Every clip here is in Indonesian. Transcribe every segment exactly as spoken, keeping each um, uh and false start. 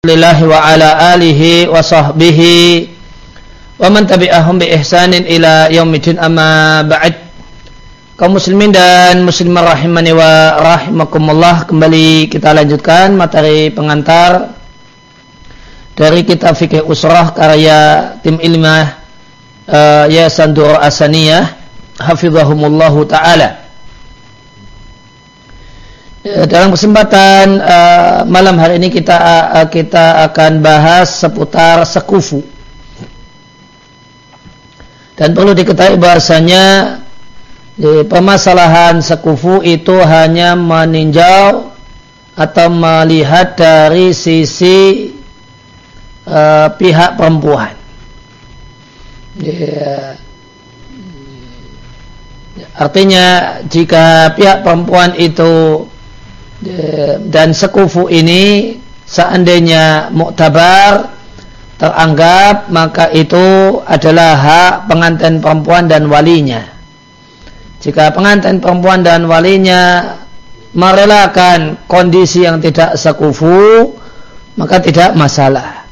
Lillahi wa ala alihi wa sahbihi wa man tabi'ahum bi ihsanin ila yaumidin, amma ba'd. Kaum muslimin dan muslimah rahimani wa rahimakumullah, kembali kita lanjutkan materi pengantar dari kitab Fikih Usrah karya tim ilmiah uh, Yayasan Durrah As-Saniyah hafizahumullahu ta'ala. Dalam kesempatan uh, malam hari ini kita uh, kita akan bahas seputar sekufu. Dan perlu diketahui bahasanya di permasalahan sekufu itu hanya meninjau atau melihat dari sisi uh, pihak perempuan. Ya. Artinya jika pihak perempuan itu dan sekufu ini seandainya muktabar teranggap, maka itu adalah hak pengantin perempuan dan walinya. Jika pengantin perempuan dan walinya merelakan kondisi yang tidak sekufu, maka tidak masalah.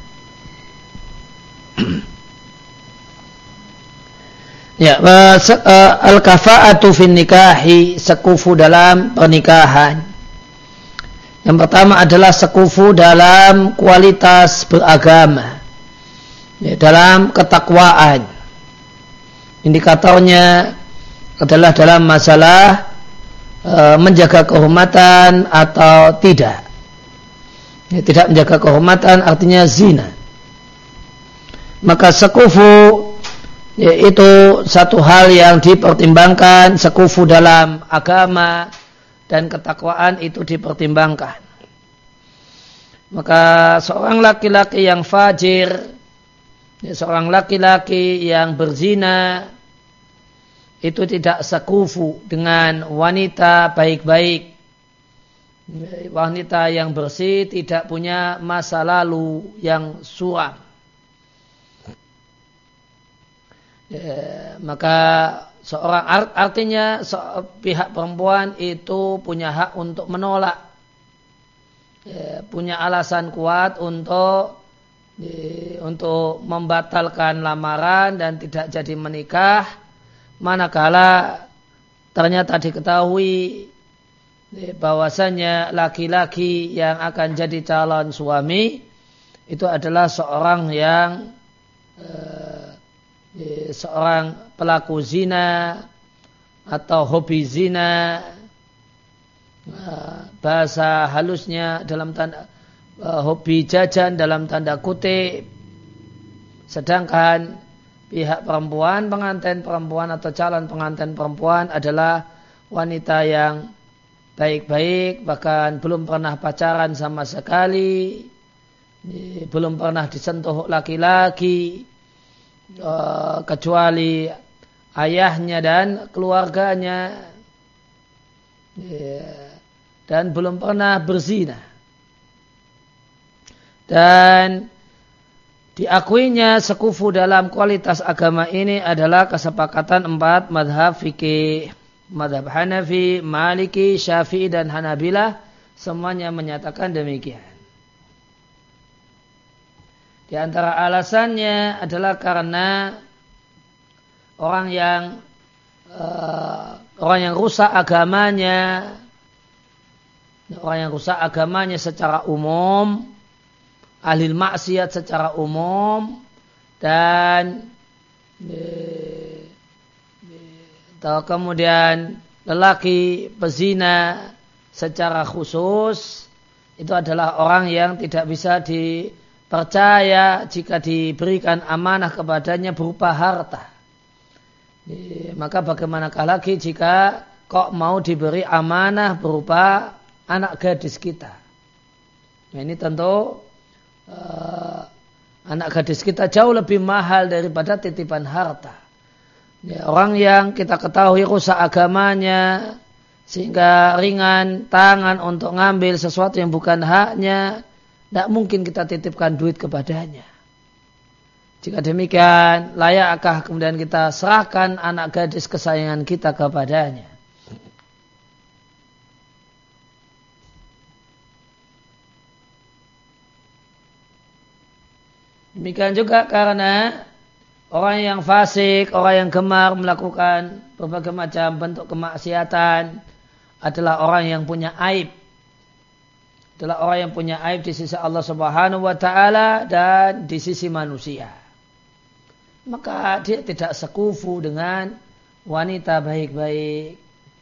Ya, al-kafa'atu fin nikahi, sekufu dalam pernikahan. Yang pertama adalah sekufu dalam kualitas beragama, ya, dalam ketakwaan. Indikatornya adalah dalam masalah e, menjaga kehormatan atau tidak. Ya, tidak menjaga kehormatan artinya zina. Maka sekufu, ya, itu satu hal yang dipertimbangkan. Sekufu dalam agama dan ketakwaan itu dipertimbangkan. Maka seorang laki-laki yang fajir, ya, seorang laki-laki yang berzina, itu tidak sekufu dengan wanita baik-baik, wanita yang bersih, tidak punya masa lalu yang suram. Ya, maka seorang art, artinya se, pihak perempuan itu punya hak untuk menolak, ya, punya alasan kuat untuk ya, untuk membatalkan lamaran dan tidak jadi menikah, manakala ternyata diketahui ya, bahwasanya laki-laki yang akan jadi calon suami itu adalah seorang yang eh, seorang pelaku zina atau hobi zina, bahasa halusnya dalam tanda hobi jajan dalam tanda kutip. Sedangkan pihak perempuan, pengantin perempuan atau calon pengantin perempuan adalah wanita yang baik-baik, bahkan belum pernah pacaran sama sekali, belum pernah disentuh laki-laki Uh, kecuali ayahnya dan keluarganya, yeah, dan belum pernah berzina, dan diakuinya sekufu dalam kualitas agama ini adalah kesepakatan empat madhab fikih, madhab Hanafi, Maliki, Syafi'i dan Hanabilah, semuanya menyatakan demikian. Di antara alasannya adalah karena orang yang uh, orang yang rusak agamanya, orang yang rusak agamanya secara umum, ahli maksiat secara umum, dan atau kemudian lelaki pezina secara khusus, itu adalah orang yang tidak bisa di percaya jika diberikan amanah kepadanya berupa harta. Maka bagaimanakah lagi jika kok mau diberi amanah berupa anak gadis kita. Nah, ini tentu uh, anak gadis kita jauh lebih mahal daripada titipan harta. Ya, orang yang kita ketahui rusak agamanya sehingga ringan tangan untuk ngambil sesuatu yang bukan haknya, tidak mungkin kita titipkan duit kepadanya. Jika demikian, layakkah kemudian kita serahkan anak gadis kesayangan kita kepadanya? Demikian juga karena orang yang fasik, orang yang gemar melakukan berbagai macam bentuk kemaksiatan adalah orang yang punya aib. Adalah orang yang punya aib di sisi Allah Subhanahu wa taala dan di sisi manusia. Maka dia tidak sekufu dengan wanita baik-baik.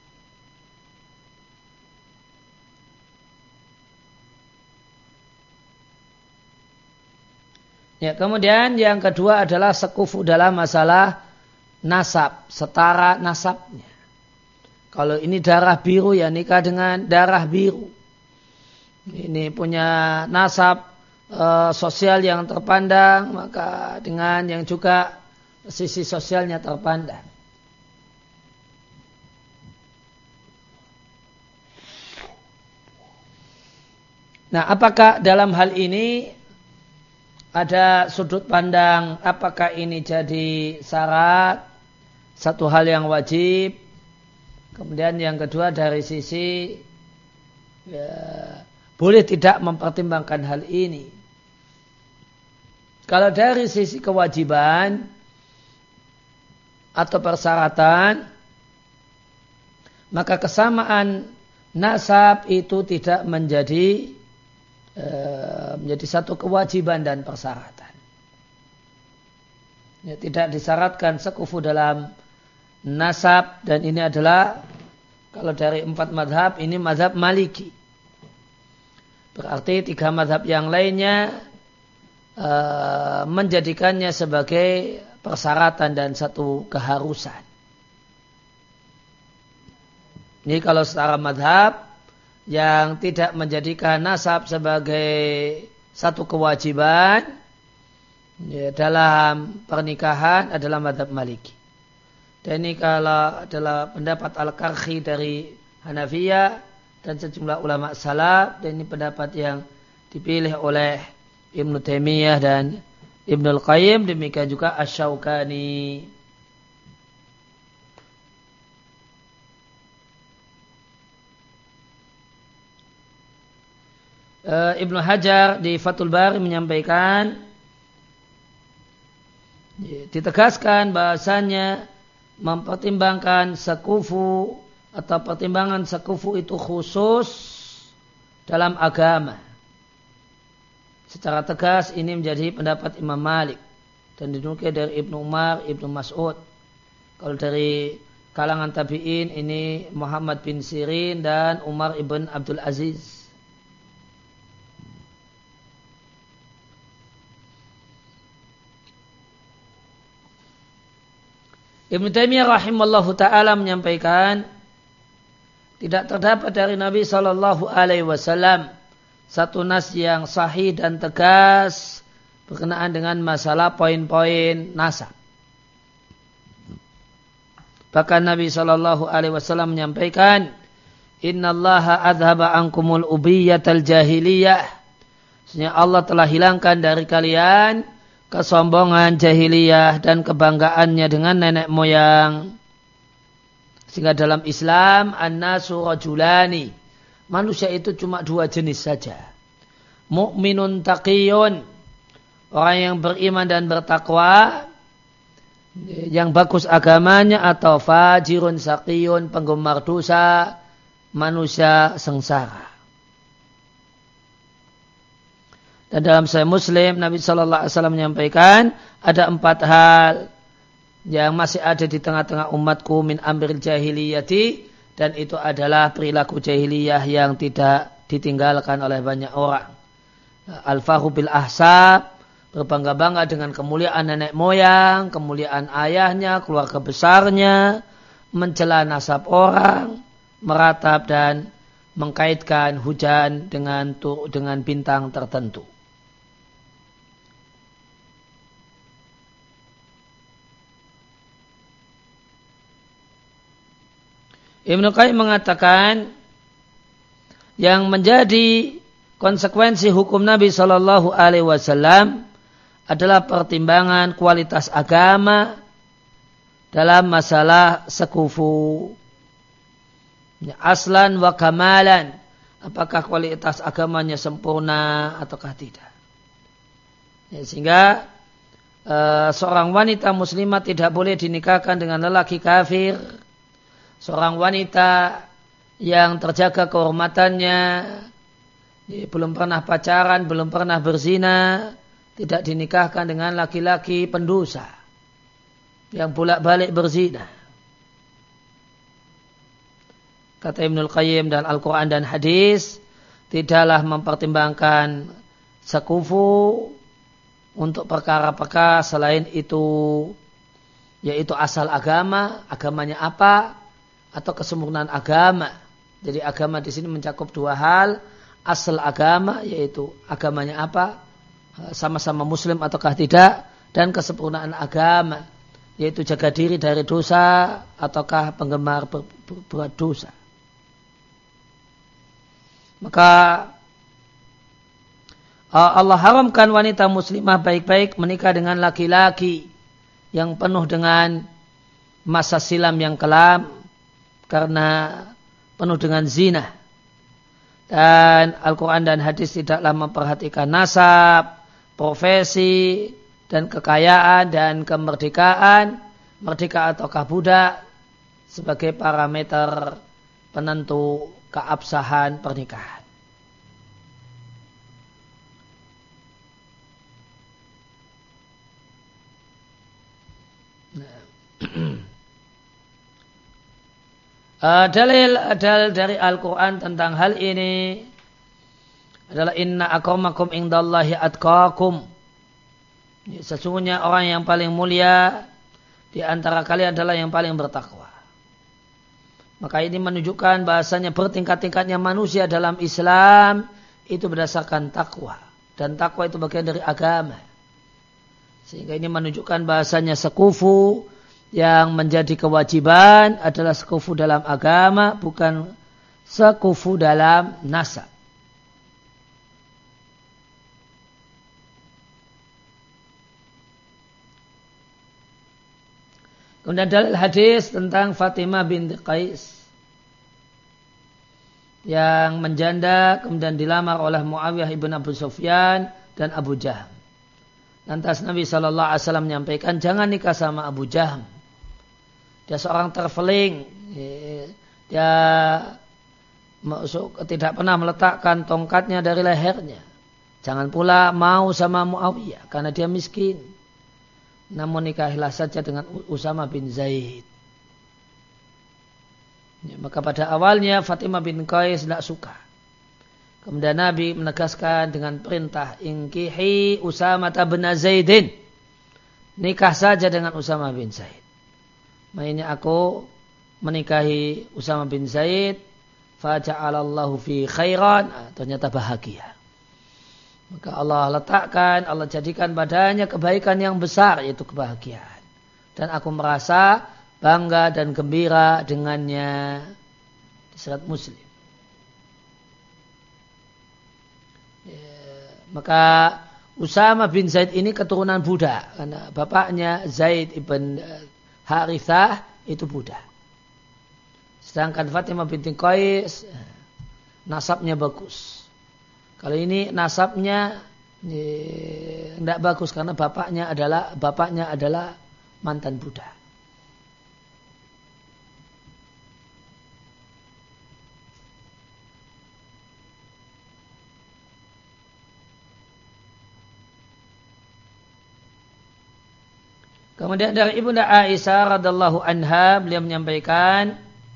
Ya, kemudian yang kedua adalah sekufu dalam masalah nasab, setara nasabnya. Kalau ini darah biru ya nikah dengan darah biru. Ini punya nasab e, sosial yang terpandang, maka dengan yang juga sisi sosialnya terpandang. Nah, apakah dalam hal ini ada sudut pandang apakah ini jadi syarat, satu hal yang wajib. Kemudian yang kedua dari sisi ya, boleh tidak mempertimbangkan hal ini. Kalau dari sisi kewajiban atau persyaratan, maka kesamaan nasab itu tidak menjadi menjadi satu kewajiban dan persyaratan. Ya, tidak disyaratkan sekufu dalam nasab, dan ini adalah kalau dari empat mazhab ini mazhab Maliki. Berarti tiga mazhab yang lainnya e, menjadikannya sebagai persyaratan dan satu keharusan. Ini kalau secara mazhab yang tidak menjadikan nasab sebagai satu kewajiban ya, dalam pernikahan adalah mazhab Maliki. Dan ini kalau adalah pendapat Al-Karhi dari Hanafiyah dan sejumlah ulama salaf, dan ini pendapat yang dipilih oleh Ibnu Taimiyah dan Ibnul Qayyim, demikian juga Asy-Syaukani. Ibnu Hajar di Fathul Bari menyampaikan, ditegaskan bahasanya mempertimbangkan sekufu atau pertimbangan sekufu itu khusus dalam agama. Secara tegas ini menjadi pendapat Imam Malik dan dinukil dari Ibnu Umar, Ibnu Mas'ud. Kalau dari kalangan tabi'in ini Muhammad bin Sirin dan Umar ibn Abdul Aziz. Ibnu Taimiyah rahimallahu ta'ala menyampaikan, tidak terdapat dari Nabi Shallallahu Alaihi Wasallam satu nas yang sahih dan tegas berkenaan dengan masalah poin-poin nasab. Bahkan Nabi Shallallahu Alaihi Wasallam menyampaikan, Innallaha adhaba ankumul ubiyyatal jahiliyah. Sesungguhnya Allah telah hilangkan dari kalian kesombongan jahiliyah dan kebanggaannya dengan nenek moyang. Sehingga dalam Islam an-nasu rajulani, manusia itu cuma dua jenis saja. Mu'minun taqiyun, orang yang beriman dan bertakwa, yang bagus agamanya, atau fajirun saqiyun, penggemar dosa, manusia sengsara. Dan dalam Sahih Muslim Nabi Shallallahu Alaihi Wasallam menyampaikan ada empat hal yang masih ada di tengah-tengah umatku min amril jahiliyati, dan itu adalah perilaku jahiliyah yang tidak ditinggalkan oleh banyak orang. Al-fahu bil ahsab, berbangga-bangga dengan kemuliaan nenek moyang, kemuliaan ayahnya, keluarga besarnya, mencela nasab orang, meratap dan mengkaitkan hujan dengan dengan bintang tertentu. Ibnu Qayyim mengatakan yang menjadi konsekuensi hukum Nabi Shallallahu Alaihi Wasallam adalah pertimbangan kualitas agama dalam masalah sekufu. Aslan wa kamalan, apakah kualitas agamanya sempurna ataukah tidak. Ya, sehingga uh, seorang wanita muslimah tidak boleh dinikahkan dengan lelaki kafir. Seorang wanita yang terjaga kehormatannya, ya, belum pernah pacaran, belum pernah berzina, tidak dinikahkan dengan laki-laki pendosa yang bolak-balik berzina. Kata Ibnul Qayyim dan Al-Quran dan hadis, tidaklah mempertimbangkan sekufu untuk perkara-perkara selain itu, yaitu asal agama, agamanya apa, atau kesempurnaan agama. Jadi agama di sini mencakup dua hal, asal agama, yaitu agamanya apa, sama-sama muslim ataukah tidak, dan kesempurnaan agama, yaitu jaga diri dari dosa ataukah penggemar berbuat dosa. Maka Allah haramkan wanita muslimah baik-baik menikah dengan laki-laki yang penuh dengan masa silam yang kelam karena penuh dengan zina. Dan Al-Quran dan hadis tidaklah memperhatikan nasab, profesi, dan kekayaan dan kemerdekaan, merdeka ataukah budak sebagai parameter penentu keabsahan pernikahan. Nah. uh, dalil, dalil dari Al-Quran tentang hal ini adalah inna akramakum indallahi atqakum. Sesungguhnya orang yang paling mulia di antara kalian adalah yang paling bertakwa. Maka ini menunjukkan bahasanya bertingkat-tingkatnya manusia dalam Islam itu berdasarkan takwa. Dan takwa itu bagian dari agama. Sehingga ini menunjukkan bahasanya sekufu yang menjadi kewajiban adalah sekufu dalam agama, bukan sekufu dalam nasab. Kemudian dalil hadis tentang Fatimah binti Qais yang menjanda kemudian dilamar oleh Muawiyah ibn Abu Sufyan dan Abu Jahm. Lantas Nabi shallallahu alaihi wasallam menyampaikan, jangan nikah sama Abu Jahm. Dia seorang terfeling. Dia tidak pernah meletakkan tongkatnya dari lehernya. Jangan pula mau sama Muawiyah karena dia miskin. Namun nikahilah saja dengan Usama bin Zaid. Ya, maka pada awalnya Fatimah bin Qais tidak suka. Kemudian Nabi menegaskan dengan perintah, inkihi Usama bin Zaidin. Nikah saja dengan Usama bin Zaid. Mainnya aku menikahi Usama bin Zaid. Faja'alallahu fi khairan. Ah, ternyata bahagia. Maka Allah letakkan, Allah jadikan padanya kebaikan yang besar, yaitu kebahagiaan. Dan aku merasa bangga dan gembira dengannya. Di surat Muslim. Ya, maka Usama bin Zaid ini keturunan budak. Karena bapaknya Zaid ibn Harithah itu budak. Sedangkan Fatimah binti Qais nasabnya bagus. Kalau ini nasabnya tidak bagus karena bapaknya adalah bapaknya adalah mantan budak. Kemudian dari Ibunda Aisyah radhiallahu anha beliau menyampaikan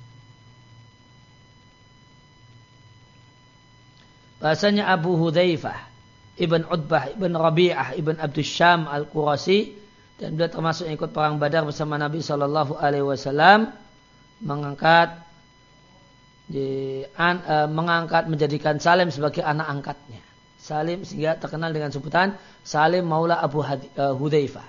bahasanya Abu Hudzaifah Ibn Utbah Ibn Rabi'ah Ibn Abdus Syam Al-Qurasi dan beliau termasuk yang ikut perang Badar bersama Nabi shallallahu alaihi wasallam mengangkat di, an, uh, mengangkat menjadikan Salim sebagai anak angkatnya. Salim sehingga terkenal dengan sebutan Salim Maula Abu Hadi, uh, Hudzaifah.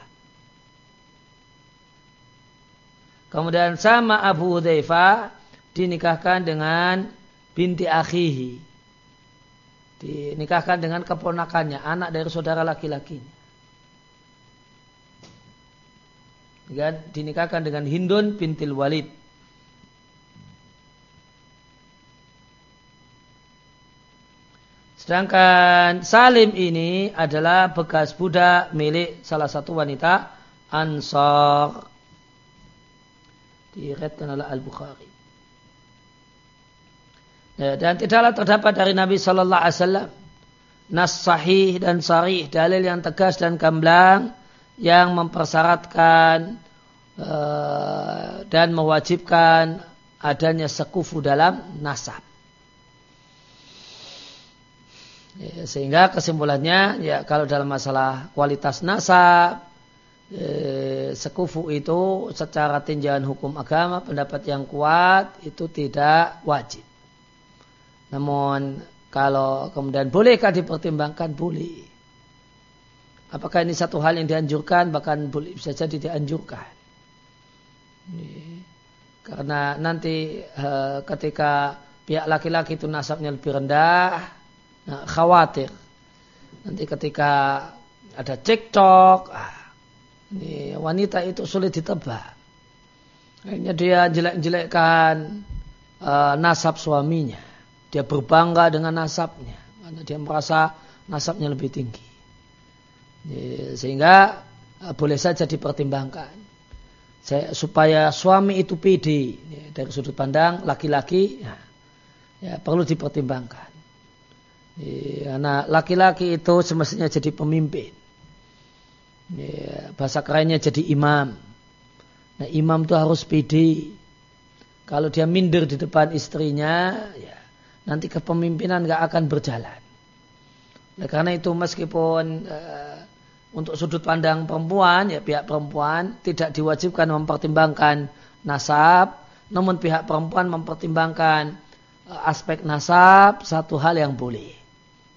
Kemudian sama Abu Hudzaifah dinikahkan dengan binti akhihi. Dinikahkan dengan keponakannya, anak dari saudara laki-lakinya. Dan dinikahkan dengan Hindun bintil Walid. Sedangkan Salim ini adalah bekas budak milik salah satu wanita Ansar. Diriwayatkan oleh Al-Bukhari. Ya, dan tidaklah terdapat dari Nabi Sallallahu Alaihi Wasallam nas sahih dan sarih, dalil yang tegas dan gamblang yang mempersyaratkan uh, dan mewajibkan adanya sekufu dalam nasab. Ya, sehingga kesimpulannya, ya kalau dalam masalah kualitas nasab, eh, sekufu itu secara tinjauan hukum agama pendapat yang kuat itu tidak wajib. Namun kalau kemudian bolehkah dipertimbangkan? Boleh. Apakah ini satu hal yang dianjurkan? Bahkan boleh bisa jadi dianjurkan. Ini, karena nanti eh, ketika pihak laki-laki itu nasabnya lebih rendah, nah, khawatir nanti ketika ada cekcok, ah, ini wanita itu sulit ditebak. Akhirnya dia jelek-jelekkan uh, nasab suaminya. Dia berbangga dengan nasabnya karena dia merasa nasabnya lebih tinggi. Jadi, sehingga uh, boleh saja dipertimbangkan. Saya, supaya suami itu pede ya, dari sudut pandang laki-laki, ya, ya perlu dipertimbangkan. Ya, karena laki-laki itu semestinya jadi pemimpin. Ya, bahasa kerennya jadi imam. Nah, imam itu harus pede. Kalau dia minder di depan istrinya, ya, nanti kepemimpinan gak akan berjalan. Nah, karena itu meskipun uh, untuk sudut pandang perempuan, ya pihak perempuan tidak diwajibkan mempertimbangkan nasab, namun pihak perempuan mempertimbangkan uh, aspek nasab satu hal yang boleh.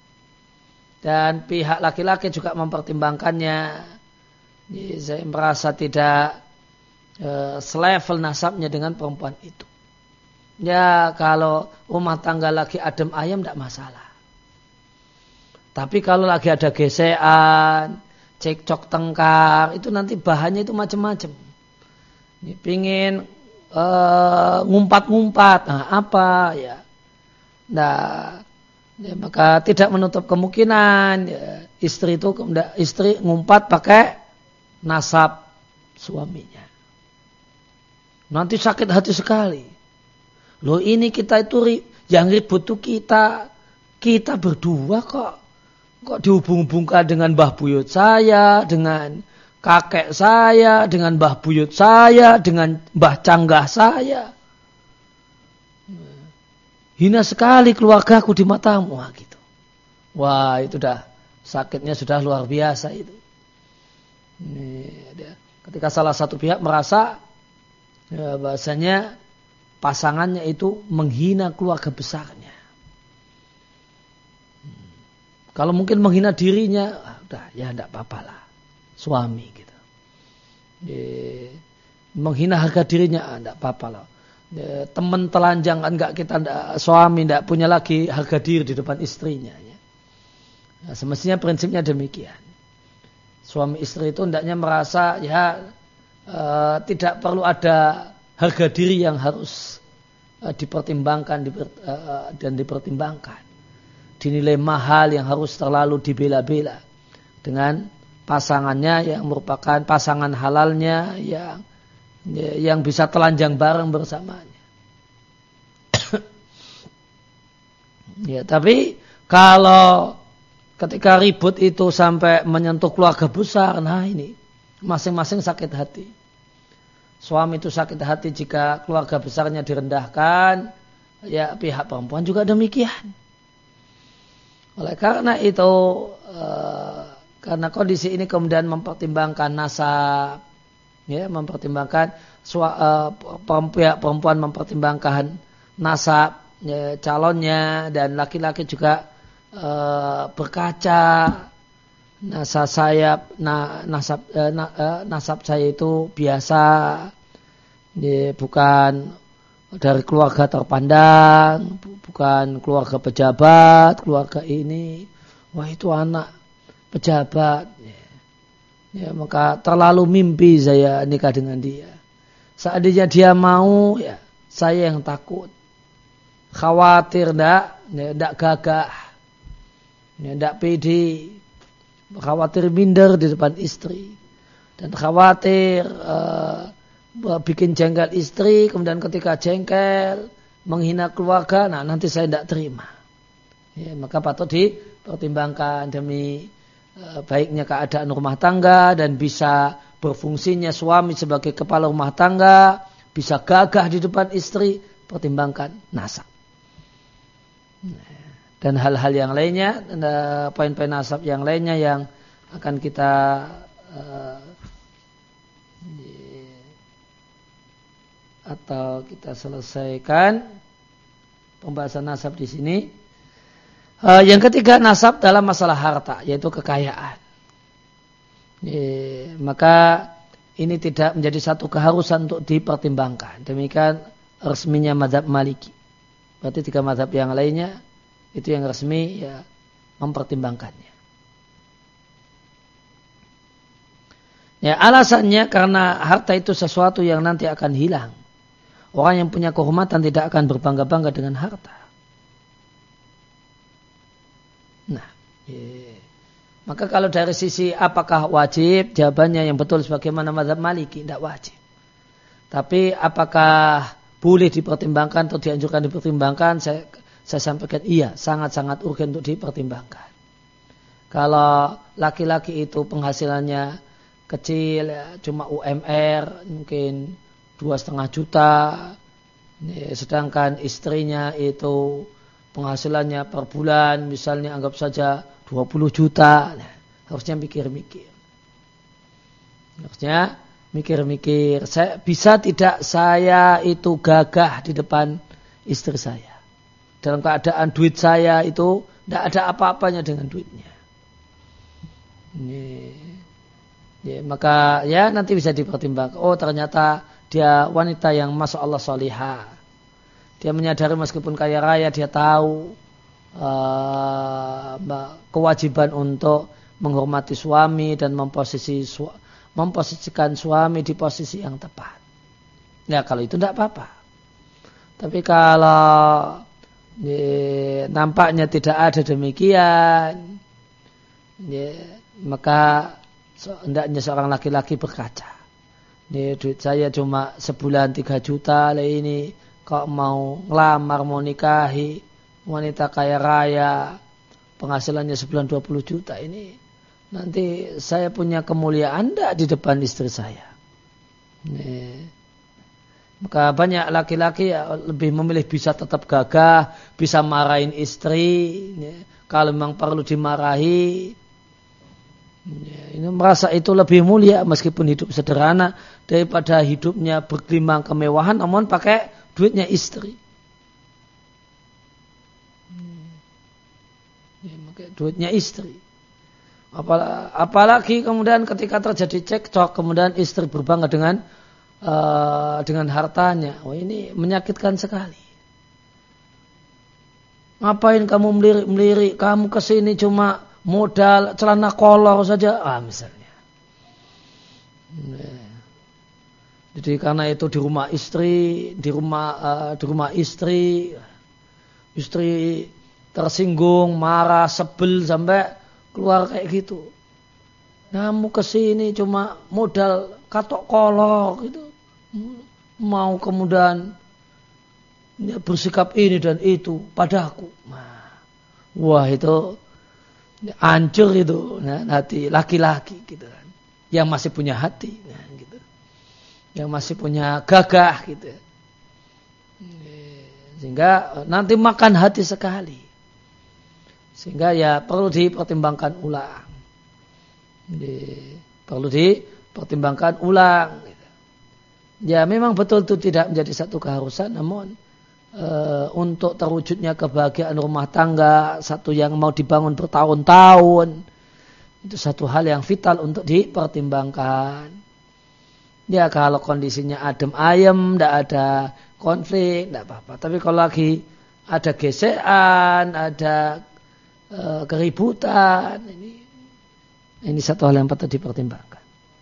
Dan pihak laki-laki juga mempertimbangkannya. Jadi, saya merasa tidak e, selevel nasabnya dengan perempuan itu. Ya kalau rumah tangga lagi adem ayam tidak masalah. Tapi kalau lagi ada gesekan, cekcok tengkar, itu nanti bahannya itu macam-macam. Pingin e, ngumpat-ngumpat, nah apa ya? Nah, ya, maka tidak menutup kemungkinan ya, istri itu istri ngumpat pakai nasab suaminya. Nanti sakit hati sekali. Loh ini kita itu yang ribut itu kita kita berdua kok kok dihubung-hubungkan dengan mbah buyut saya, dengan kakek saya, dengan mbah buyut saya, dengan mbah canggah saya. Hina sekali keluargaku di matamu, gitu. Wah, itu dah sakitnya sudah luar biasa itu. Ini, dia. Ketika salah satu pihak merasa ya, bahasanya pasangannya itu menghina keluarga besarnya. Hmm. Kalau mungkin menghina dirinya, ah, udah ya tidak apa-apa lah, suami gitu. Ya, menghina harga dirinya, ah, tidak apa-apa lah. Ya, teman telanjang kan enggak kita enggak, suami tidak punya lagi harga diri di depan istrinya ya. Nah, semestinya prinsipnya demikian. Suami istri itu hendaknya merasa ya uh, tidak perlu ada harga diri yang harus uh, dipertimbangkan diper, uh, dan dipertimbangkan. Dinilai mahal yang harus terlalu dibela-bela dengan pasangannya yang merupakan pasangan halalnya yang yang bisa telanjang bareng bersamanya. Ya, tapi kalau ketika ribut itu sampai menyentuh keluarga besar, nah ini masing-masing sakit hati. Suami itu sakit hati jika keluarga besarnya direndahkan, ya pihak perempuan juga demikian. Oleh karena itu, eh, karena kondisi ini kemudian mempertimbangkan nasab, ya, mempertimbangkan uh, pihak perempuan mempertimbangkan nasab ya, calonnya dan laki-laki juga uh, berkaca nasab saya na, nasab uh, na, uh, nasab saya itu biasa ya, bukan dari keluarga terpandang, bukan keluarga pejabat, keluarga ini, wah itu anak pejabat ya. Ya, maka terlalu mimpi saya nikah dengan dia. Seandainya dia mau, ya saya yang takut. Khawatir ndak, ya, ndak gagah. Tidak pede, khawatir minder di depan istri, dan khawatir uh, bikin jengkel istri, kemudian ketika jengkel menghina keluarga, nah nanti saya tidak terima. Ya, maka patut dipertimbangkan demi uh, baiknya keadaan rumah tangga dan bisa berfungsinya suami sebagai kepala rumah tangga, bisa gagah di depan istri, pertimbangkan nasab. Dan hal-hal yang lainnya, poin-poin nasab yang lainnya yang akan kita uh, atau kita selesaikan pembahasan nasab di sini. Uh, yang ketiga, nasab dalam masalah harta, yaitu kekayaan. Ya, maka ini tidak menjadi satu keharusan untuk dipertimbangkan. Demikian resminya mazhab Maliki. Berarti tiga mazhab yang lainnya itu yang resmi ya mempertimbangkannya. Ya, alasannya karena harta itu sesuatu yang nanti akan hilang. Orang yang punya kehormatan tidak akan berbangga-bangga dengan harta. Nah, ya. Maka kalau dari sisi apakah wajib, jawabannya yang betul sebagaimana mazhab Maliki, tidak wajib. Tapi apakah boleh dipertimbangkan atau dianjurkan dipertimbangkan, saya Saya sampaikan iya, sangat-sangat urgen untuk dipertimbangkan. Kalau laki-laki itu penghasilannya kecil, ya, cuma U M R, mungkin dua setengah juta, ya, sedangkan istrinya itu penghasilannya per bulan, misalnya anggap saja dua puluh juta, nah, harusnya mikir-mikir. Harusnya mikir-mikir, saya, bisa tidak saya itu gagah di depan istri saya? Dalam keadaan duit saya itu tidak ada apa-apanya dengan duitnya. Ini, ya, maka ya nanti bisa dipertimbangkan. Oh ternyata dia wanita yang masya Allah salihah. Dia menyadari meskipun kaya raya dia tahu uh, kewajiban untuk menghormati suami dan memposisi su- memposisikan suami di posisi yang tepat. Ya kalau itu tidak apa-apa. Tapi kalau Ya, nampaknya tidak ada demikian, ya, maka hendaknya seorang laki-laki berkaca. Ya, duit saya cuma sebulan tiga juta, lah ini kok mau ngelamar, mau nikahi wanita kaya raya, penghasilannya sebulan dua puluh juta, ini nanti saya punya kemuliaan enggak di depan istri saya. Ya. Maka banyak laki-laki ya, lebih memilih bisa tetap gagah, bisa marahin istri, ya. Kalau memang perlu dimarahi, ya, ini merasa itu lebih mulia meskipun hidup sederhana daripada hidupnya bergelimang kemewahan, namun pakai duitnya istri. Ya, pakai duitnya istri. Apalagi kemudian ketika terjadi cekcok, kemudian istri berbangga dengan Uh, dengan hartanya. Oh ini menyakitkan sekali. Ngapain kamu melirik-melirik? Kamu kesini cuma modal celana kolor saja. Ah misalnya. Nah. Jadi karena itu di rumah istri, di rumah uh, di rumah istri, istri tersinggung, marah, sebel sampai keluar kayak gitu. Kamu kesini cuma modal katok kolor gitu. Mau kemudian ya, bersikap ini dan itu padaku. Nah, wah itu ya, hancur itu nah, hati laki-laki gitu kan. Yang masih punya hati nah, gitu. Yang masih punya gagah gitu. Sehingga nanti makan hati sekali. Sehingga ya perlu dipertimbangkan ulang. Perlu dipertimbangkan ulang. Ya memang betul itu tidak menjadi satu keharusan, namun e, untuk terwujudnya kebahagiaan rumah tangga, satu yang mau dibangun bertahun-tahun, itu satu hal yang vital untuk dipertimbangkan. Ya kalau kondisinya adem ayem, tidak ada konflik, tidak apa-apa. Tapi kalau lagi ada gesekan, ada e, keributan, ini, ini satu hal yang patut dipertimbangkan.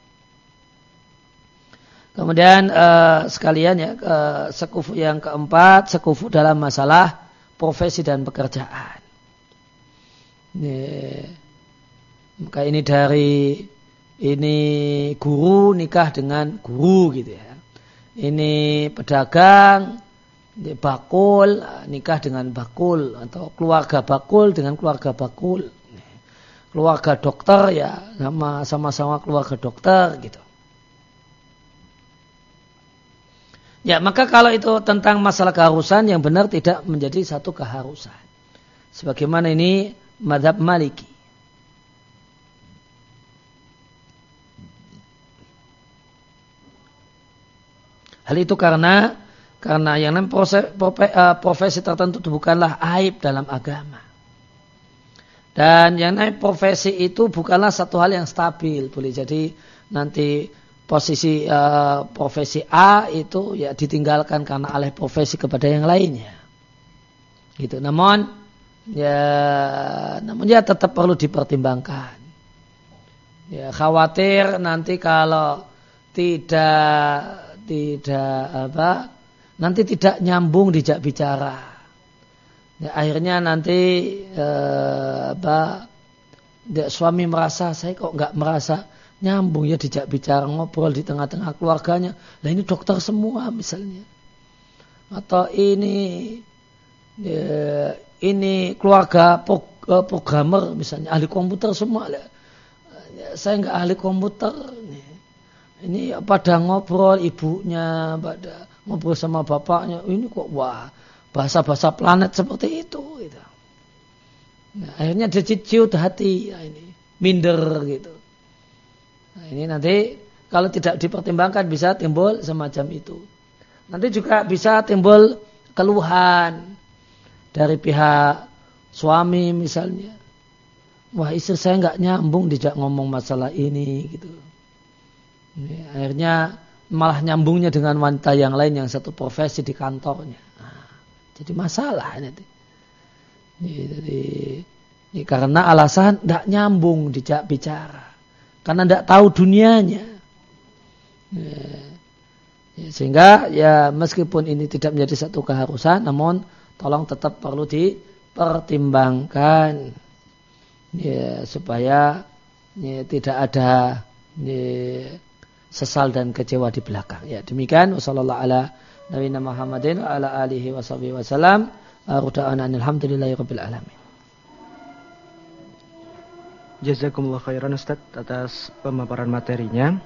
Kemudian uh, sekalian ya uh, sekufu yang keempat, sekufu dalam masalah profesi dan pekerjaan. Ya. Maka ini dari ini guru nikah dengan guru gitu ya. Ini pedagang, bakul nikah dengan bakul, atau keluarga bakul dengan keluarga bakul. Keluarga dokter ya sama sama-sama keluarga dokter gitu. Ya, maka kalau itu tentang masalah keharusan, yang benar tidak menjadi satu keharusan. Sebagaimana ini mazhab Maliki. Hal itu karena karena yang namanya proses, profesi tertentu itu bukanlah aib dalam agama. Dan yang namanya profesi itu bukanlah satu hal yang stabil. Boleh jadi nanti posisi uh, profesi A itu ya ditinggalkan karena alih profesi kepada yang lainnya. Gitu. Namun ya namun ya tetap perlu dipertimbangkan. Ya khawatir nanti kalau tidak tidak apa nanti tidak nyambung dijak bicara. Ya, akhirnya nanti eh, apa ya, suami merasa saya kok nggak merasa nyambung ya dijak bicara ngobrol di tengah-tengah keluarganya. Lah ini dokter semua misalnya. Atau ini ya, ini keluarga programmer misalnya ahli komputer semua. Ya, saya nggak ahli komputer. Ini pada ngobrol ibunya, pada ngobrol sama bapaknya. Ini kok wah bahasa-bahasa planet seperti itu. Gitu. Nah, akhirnya dia ciut hati, ya ini minder gitu. Nah, ini nanti kalau tidak dipertimbangkan bisa timbul semacam itu. Nanti juga bisa timbul keluhan dari pihak suami misalnya. Wah istri saya nggak nyambung dijak ngomong masalah ini gitu. Ini, akhirnya malah nyambungnya dengan wanita yang lain yang satu profesi di kantornya. Nah, jadi masalah nanti. Jadi, ini karena alasan tidak nyambung dijak bicara. Karena tidak tahu dunianya. Ya, ya, sehingga ya meskipun ini tidak menjadi satu keharusan, namun tolong tetap perlu dipertimbangkan. Ya, supaya ya, tidak ada ya, sesal dan kecewa di belakang. Ya, demikian wasallallahu ala nabiyina Muhammadin wa ala alihi washabihi wasallam. Ruda'ana alhamdulillahirabbil alamin. Jazakumullah khairan Ustaz atas pemaparan materinya.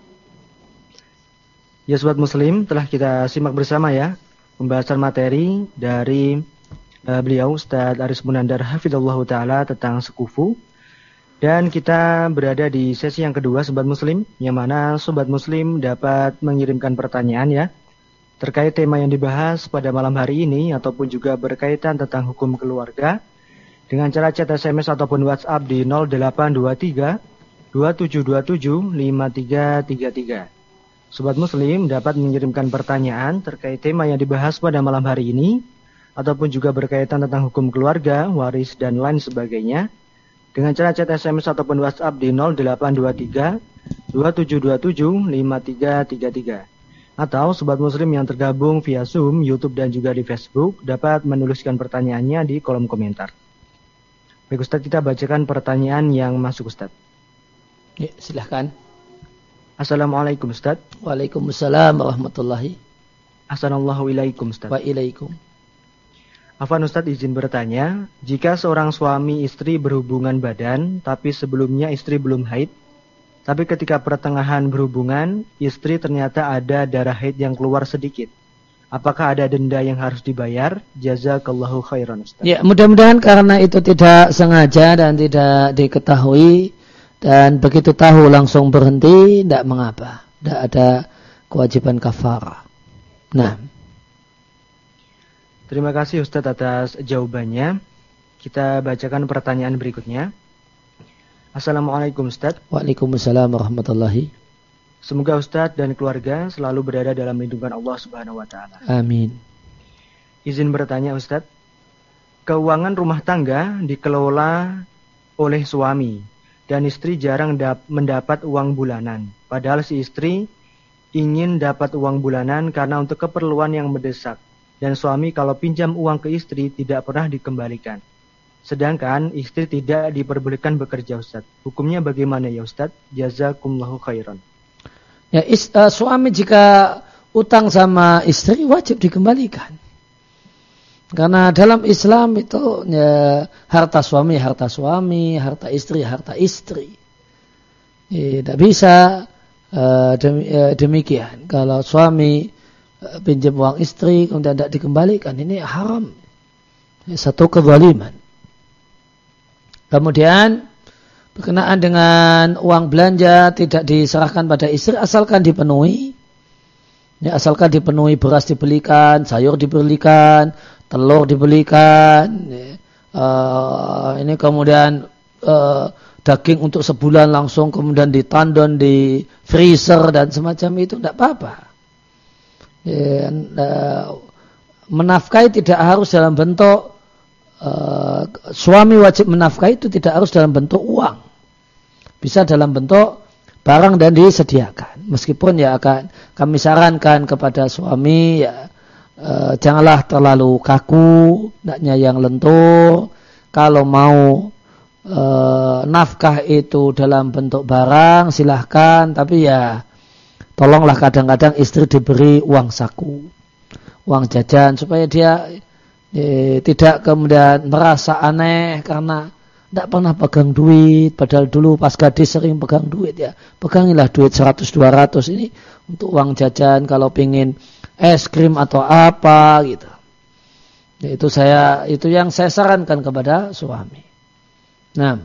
Ya sobat muslim, telah kita simak bersama ya pembahasan materi dari uh, beliau Ustaz Aris Munandar hafizallahu taala tentang sekufu. Dan kita berada di sesi yang kedua sobat muslim, yang mana sobat muslim dapat mengirimkan pertanyaan ya terkait tema yang dibahas pada malam hari ini ataupun juga berkaitan tentang hukum keluarga dengan cara chat S M S ataupun WhatsApp di nol delapan dua tiga dua tujuh dua tujuh lima tiga tiga tiga. Sobat muslim dapat mengirimkan pertanyaan terkait tema yang dibahas pada malam hari ini ataupun juga berkaitan tentang hukum keluarga, waris dan lain sebagainya dengan cara chat S M S ataupun WhatsApp di nol delapan dua tiga dua tujuh dua tujuh lima tiga tiga tiga. Atau sobat muslim yang tergabung via Zoom, YouTube dan juga di Facebook dapat menuliskan pertanyaannya di kolom komentar. Baik Ustaz, kita bacakan pertanyaan yang masuk Ustaz. Ya, silahkan. Assalamualaikum Ustaz. Waalaikumsalam warahmatullahi. Assalamualaikum Ustaz. Wa ilaikum. Afwan Ustaz izin bertanya, jika seorang suami istri berhubungan badan tapi sebelumnya istri belum haid, tapi ketika pertengahan berhubungan, istri ternyata ada darah haid yang keluar sedikit. Apakah ada denda yang harus dibayar? Jazakallahu khairan Ustaz. Ya, mudah-mudahan karena itu tidak sengaja dan tidak diketahui dan begitu tahu langsung berhenti, tidak mengapa. Tidak ada kewajiban kafarah. Nah. Terima kasih Ustaz atas jawabannya. Kita bacakan pertanyaan berikutnya. Assalamualaikum Ustaz. Waalaikumsalam warahmatullahi. Semoga Ustaz dan keluarga selalu berada dalam lindungan Allah Subhanahu wa taala. Amin. Izin bertanya Ustaz. Keuangan rumah tangga dikelola oleh suami dan istri jarang dap- mendapat uang bulanan. Padahal si istri ingin dapat uang bulanan karena untuk keperluan yang mendesak. Dan suami kalau pinjam uang ke istri tidak pernah dikembalikan. Sedangkan istri tidak diperbolehkan bekerja, Ustaz. Hukumnya bagaimana ya Ustaz? Jazakumullahu khairan. Ya, is, uh, suami jika utang sama istri wajib dikembalikan. Karena dalam Islam itu ya, harta suami, harta suami, harta istri, harta istri. Tidak bisa uh, demikian. Kalau suami uh, pinjam uang istri kemudian tidak dikembalikan, ini haram. Satu kezaliman. Kemudian berkenaan dengan uang belanja tidak diserahkan pada istri asalkan dipenuhi. Ya, asalkan dipenuhi, beras dibelikan, sayur dibelikan, telur dibelikan. Ya. Uh, ini kemudian uh, daging untuk sebulan langsung kemudian ditandon di freezer dan semacam itu tidak apa-apa. Ya, uh, menafkahi tidak harus dalam bentuk Uh, suami wajib menafkahi itu tidak harus dalam bentuk uang, bisa dalam bentuk barang dan disediakan. Meskipun ya akan kami sarankan kepada suami ya uh, janganlah terlalu kaku, hendaknya yang lentur. Kalau mau uh, nafkah itu dalam bentuk barang silahkan, tapi ya tolonglah kadang-kadang istri diberi uang saku, uang jajan supaya dia Eh, tidak kemudian merasa aneh karena tidak pernah pegang duit, padahal dulu pas gadis sering pegang duit ya. Pegangilah duit seratus dua ratus ini untuk uang jajan kalau pingin es krim atau apa gitu. Ya, itu saya itu yang saya sarankan kepada suami. Nah,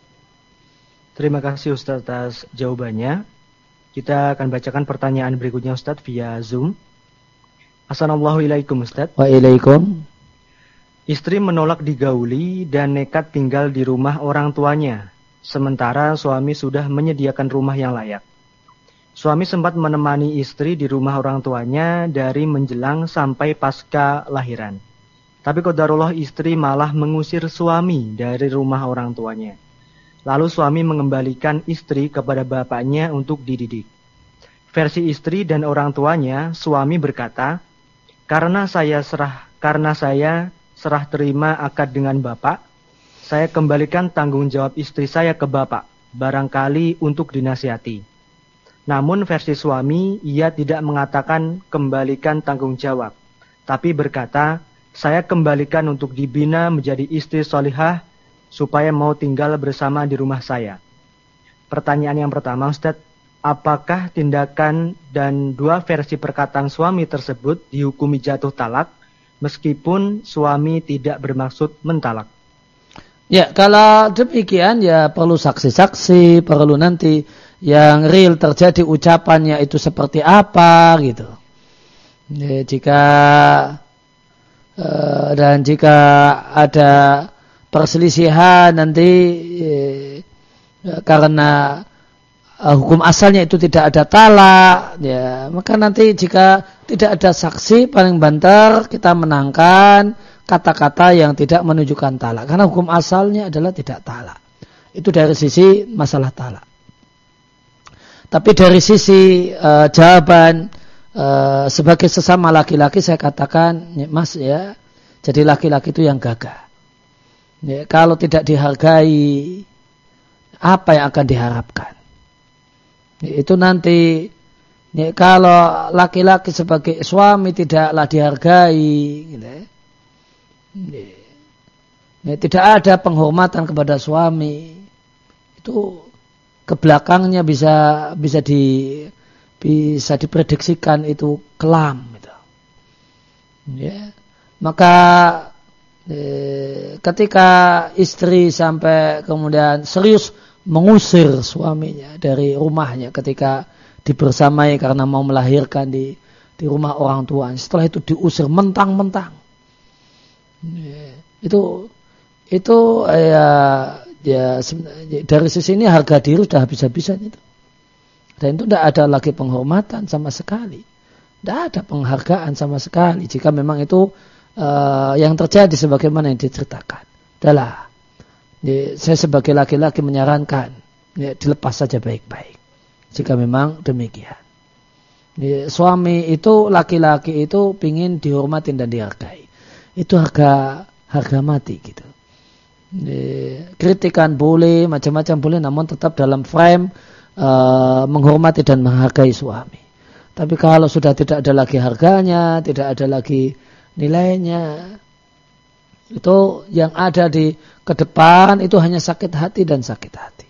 terima kasih Ustaz atas jawabannya. Kita akan bacakan pertanyaan berikutnya Ustaz via Zoom. Assalamualaikum Ustaz. Waalaikumsalam. Istri menolak digauli dan nekat tinggal di rumah orang tuanya, sementara suami sudah menyediakan rumah yang layak. Suami sempat menemani istri di rumah orang tuanya dari menjelang sampai pasca lahiran. Tapi qadarullah istri malah mengusir suami dari rumah orang tuanya. Lalu suami mengembalikan istri kepada bapaknya untuk dididik. Versi istri dan orang tuanya, suami berkata, "Karena saya serah, karena saya serah terima akad dengan bapak, saya kembalikan tanggung jawab istri saya ke bapak, barangkali untuk dinasihati." Namun versi suami, ia tidak mengatakan kembalikan tanggung jawab, tapi berkata, "Saya kembalikan untuk dibina menjadi istri solihah, supaya mau tinggal bersama di rumah saya." Pertanyaan yang pertama Ustaz, apakah tindakan dan dua versi perkataan suami tersebut dihukumi jatuh talak, meskipun suami tidak bermaksud mentalak? Ya, kalau demikian ya perlu saksi-saksi, perlu nanti yang real terjadi ucapannya itu seperti apa gitu. Ya, jika uh, dan jika ada perselisihan nanti ya, karena uh, hukum asalnya itu tidak ada talak, ya maka nanti jika tidak ada saksi paling banter kita menangkan kata-kata yang tidak menunjukkan talak, karena hukum asalnya adalah tidak talak. Itu dari sisi masalah talak. Tapi dari sisi uh, jawaban uh, sebagai sesama laki-laki saya katakan, ya, Mas ya, jadi laki-laki itu yang gagah. Ya, kalau tidak dihargai, apa yang akan diharapkan? Ya, itu nanti ya, kalau laki-laki sebagai suami tidaklah dihargai, gitu ya. Ya, tidak ada penghormatan kepada suami, itu ke belakangnya bisa bisa di bisa diprediksikan itu kelam, gitu. Ya, maka eh, ketika istri sampai kemudian serius mengusir suaminya dari rumahnya ketika dibersamai karena mau melahirkan di di rumah orang tua, setelah itu diusir mentang-mentang. Ya, itu itu ya ya dari sisi ini harga diri sudah habis-habisan itu, dan itu tidak ada lagi penghormatan sama sekali, tidak ada penghargaan sama sekali jika memang itu uh, yang terjadi sebagaimana yang diceritakan. Adalah ya, saya sebagai laki-laki menyarankan ya, dilepas saja baik-baik jika memang demikian. Ya, suami itu laki-laki itu pingin dihormatin dan dihargai. Itu harga harga mati gitu. kritikan boleh, macam-macam boleh, namun tetap dalam frame uh, menghormati dan menghargai suami. Tapi kalau sudah tidak ada lagi harganya, tidak ada lagi nilainya, itu yang ada di ke depan itu hanya sakit hati dan sakit hati.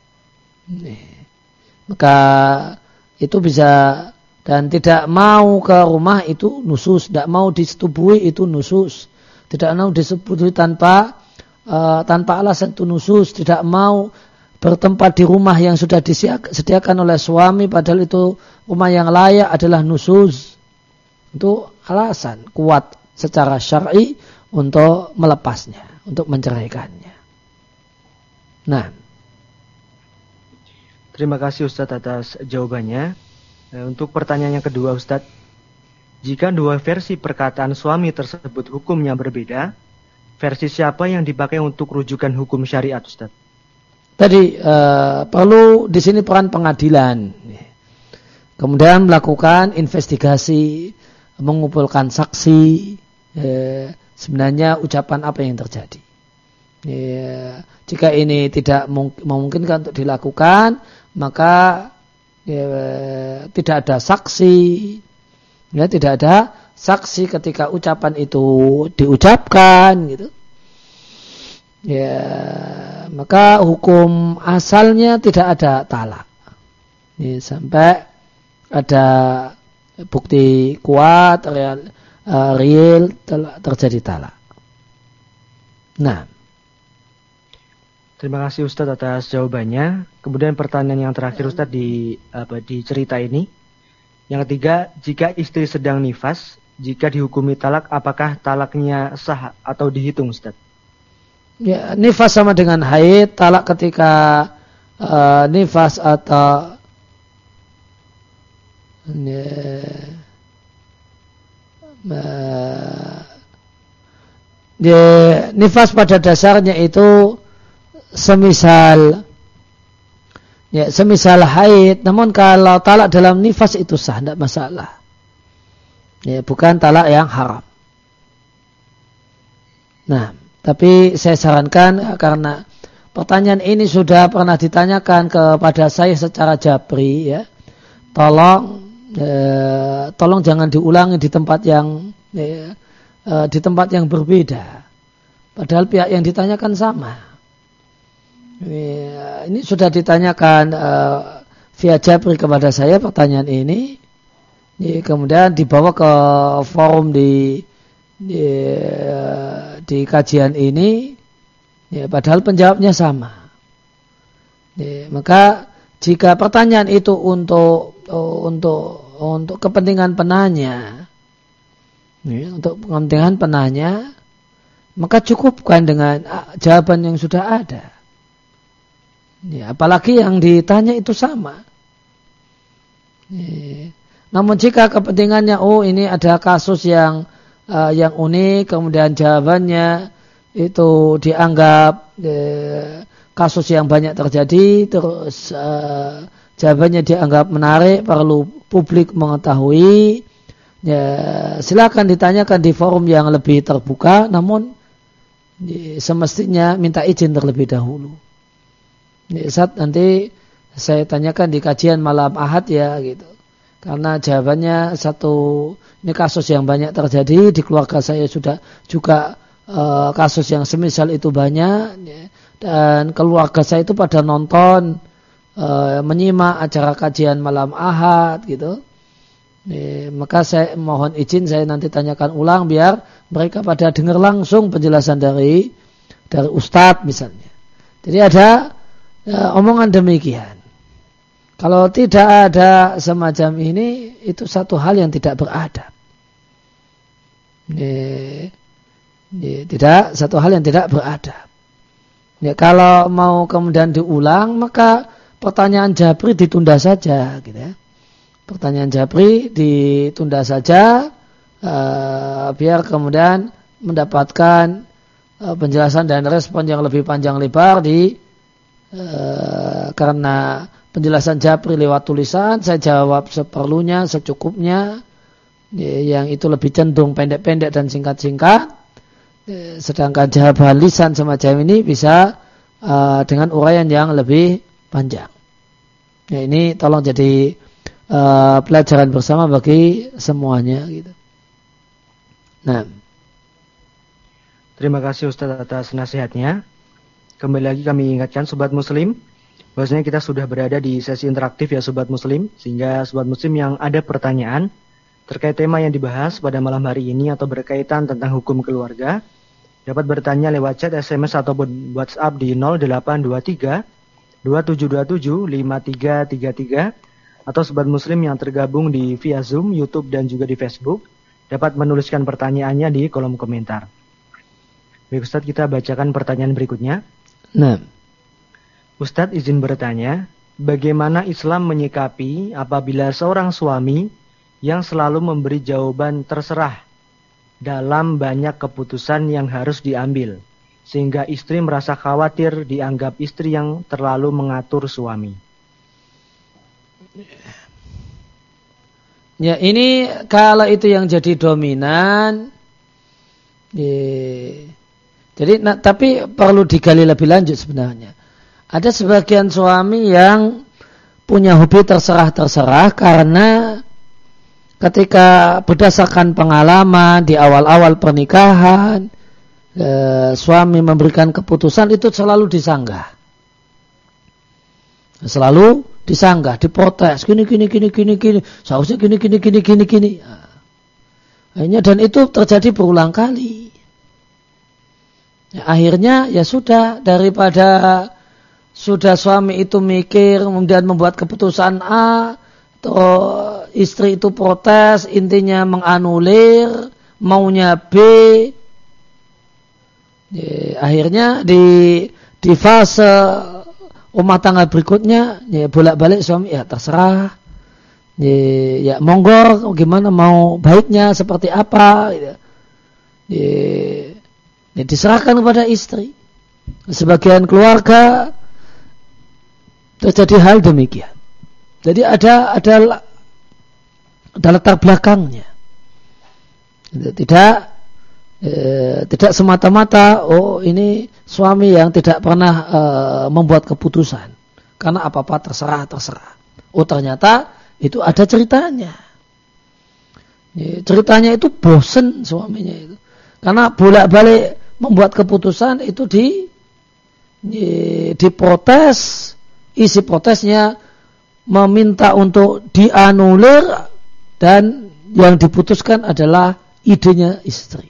Maka itu bisa, dan tidak mau ke rumah itu nusus, tidak mau disetubui itu nusus, tidak mau disetubui tanpa uh, tanpa alasan itu nusus, tidak mau bertempat di rumah yang sudah disediakan oleh suami padahal itu rumah yang layak adalah nusus. Itu alasan kuat secara syar'i untuk melepasnya, untuk menceraikannya. Nah, terima kasih Ustadz atas jawabannya. Untuk pertanyaan yang kedua Ustadz, jika dua versi perkataan suami tersebut hukumnya berbeda, versi siapa yang dipakai untuk rujukan hukum syariat Ustadz? Tadi uh, perlu di sini peran pengadilan, kemudian melakukan investigasi, mengumpulkan saksi, eh, sebenarnya ucapan apa yang terjadi. Eh, jika ini tidak memungkinkan untuk dilakukan, maka eh, tidak ada saksi, ya tidak ada saksi ketika ucapan itu diucapkan, gitu. Ya, maka hukum asalnya tidak ada talak. Ini sampai ada bukti kuat real, uh, real terjadi talak. Nah, terima kasih Ustadz atas jawabannya. Kemudian pertanyaan yang terakhir Ustadz di apa di cerita ini. Yang ketiga, jika istri sedang nifas, jika dihukumi talak, apakah talaknya sah atau dihitung Ustadz? Ya, nifas sama dengan haid, talak ketika uh, nifas atau ya, ya, nifas pada dasarnya itu semisal ya semisal haid, namun kalau talak dalam nifas itu sah, tidak masalah. Ya, bukan talak yang haram. Nah, tapi saya sarankan, karena pertanyaan ini sudah pernah ditanyakan kepada saya secara jabri, ya, tolong eh, tolong jangan diulangi di tempat yang eh, eh, di tempat yang berbeda. Padahal pihak yang ditanyakan sama. Ini, ini sudah ditanyakan eh, via jabri kepada saya pertanyaan ini, ini kemudian dibawa ke forum di Di, di kajian ini, ya, padahal penjawabnya sama. Ya, maka jika pertanyaan itu untuk untuk untuk kepentingan penanya, ya, untuk kepentingan penanya, maka cukupkan dengan jawaban yang sudah ada. Ya, apalagi yang ditanya itu sama. Ya, namun jika kepentingannya, oh ini ada kasus yang Uh, yang unik, kemudian jawabannya itu dianggap uh, kasus yang banyak terjadi, terus uh, jawabannya dianggap menarik, perlu publik mengetahui, ya, silakan ditanyakan di forum yang lebih terbuka, namun ya, semestinya minta izin terlebih dahulu. Ya, saat nanti saya tanyakan di kajian malam Ahad, ya, gitu. Karena jawabannya satu, ini kasus yang banyak terjadi di keluarga saya, sudah juga e, kasus yang semisal itu banyak, ya, dan keluarga saya itu pada nonton, e, menyimak acara kajian malam Ahad, gitu. Ya, maka saya mohon izin saya nanti tanyakan ulang biar mereka pada dengar langsung penjelasan dari dari Ustadz misalnya. Jadi ada e, omongan demikian. Kalau tidak ada semacam ini, itu satu hal yang tidak beradab. Ya, ya, tidak satu hal yang tidak beradab. Ya, kalau mau kemudian diulang, maka pertanyaan jabri ditunda saja, gitu ya. Pertanyaan jabri ditunda saja, uh, biar kemudian mendapatkan uh, penjelasan dan respon yang lebih panjang lebar di uh, karena penjelasan jabri lewat tulisan, saya jawab seperlunya, secukupnya, yang itu lebih cenderung pendek-pendek dan singkat-singkat. Sedangkan jawaban lisan semacam ini bisa uh, dengan uraian yang lebih panjang. Ya, ini tolong jadi uh, pelajaran bersama bagi semuanya gitu. Nah, terima kasih Ustaz atas nasihatnya. Kembali lagi kami ingatkan Sobat Muslim, bahwasanya kita sudah berada di sesi interaktif ya Sobat Muslim, sehingga Sobat Muslim yang ada pertanyaan terkait tema yang dibahas pada malam hari ini atau berkaitan tentang hukum keluarga, dapat bertanya lewat chat, S M S ataupun WhatsApp di nol delapan dua tiga dua tujuh dua tujuh lima tiga tiga tiga, atau Sobat Muslim yang tergabung di via Zoom, YouTube dan juga di Facebook dapat menuliskan pertanyaannya di kolom komentar. Baik Ustadz, kita bacakan pertanyaan berikutnya. Nah, Ustadz izin bertanya, bagaimana Islam menyikapi apabila seorang suami yang selalu memberi jawaban terserah dalam banyak keputusan yang harus diambil, sehingga istri merasa khawatir dianggap istri yang terlalu mengatur suami? Ya, ini kalau itu yang jadi dominan, ye, jadi nah, tapi perlu digali lebih lanjut sebenarnya. Ada sebagian suami yang punya hobi terserah-terserah karena ketika berdasarkan pengalaman di awal-awal pernikahan, eh, suami memberikan keputusan itu selalu disanggah. Selalu disanggah, diprotes, gini gini gini gini gini, seharusnya gini gini gini gini gini. Akhirnya dan itu terjadi berulang kali. Ya, akhirnya ya sudah, daripada sudah suami itu mikir kemudian membuat keputusan A, atau istri itu protes, intinya menganulir maunya B. Ya, akhirnya di di fase rumah tangga berikutnya, ya bolak-balik suami ya terserah, ya, ya monggo gimana mau baiknya seperti apa, ya, ya, ya diserahkan kepada istri. Sebagian keluarga terjadi hal demikian. Jadi ada ada ada latar belakangnya. Tidak eh, tidak semata-mata oh ini suami yang tidak pernah eh, membuat keputusan karena apa-apa terserah terserah. Oh ternyata itu ada ceritanya. Ya, ceritanya itu bosen suaminya itu karena bolak-balik membuat keputusan itu di ya, diprotes, isi protesnya meminta untuk dianulir dan yang diputuskan adalah idenya istri.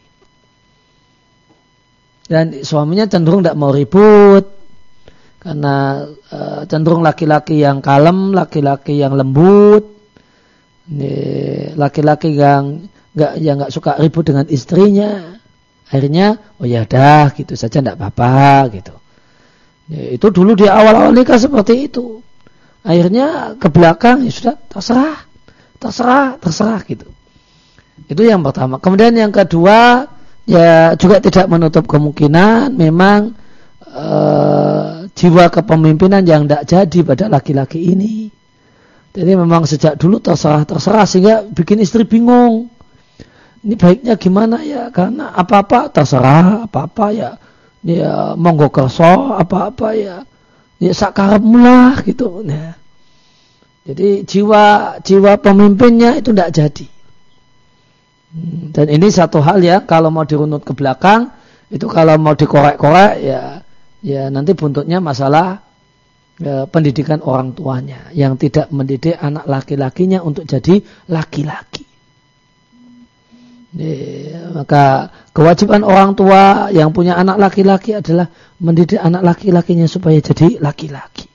Dan suaminya cenderung tidak mau ribut karena e, cenderung laki-laki yang kalem, laki-laki yang lembut, e, laki-laki yang nggak yang nggak suka ribut dengan istrinya. Akhirnya, oh ya dah, gitu saja tidak apa-apa, gitu. E, itu dulu di awal-awal nikah seperti itu. Akhirnya ke belakang ya sudah terserah, terserah, terserah gitu. Itu yang pertama. Kemudian yang kedua, ya juga tidak menutup kemungkinan memang uh, jiwa kepemimpinan yang tidak jadi pada laki-laki ini. Jadi memang sejak dulu terserah-terserah sehingga bikin istri bingung. Ini baiknya gimana ya? Karena apa-apa terserah, apa-apa ya, ya monggo kerso, apa-apa ya, ya sakarepmu lah gitu. Nah, jadi jiwa jiwa pemimpinnya itu tidak jadi. Dan ini satu hal ya, kalau mau dirunut ke belakang, itu kalau mau dikorek-korek ya, ya nanti buntutnya masalah ya, pendidikan orang tuanya yang tidak mendidik anak laki-lakinya untuk jadi laki-laki. Ya, maka kewajiban orang tua yang punya anak laki-laki adalah mendidik anak laki-lakinya supaya jadi laki-laki.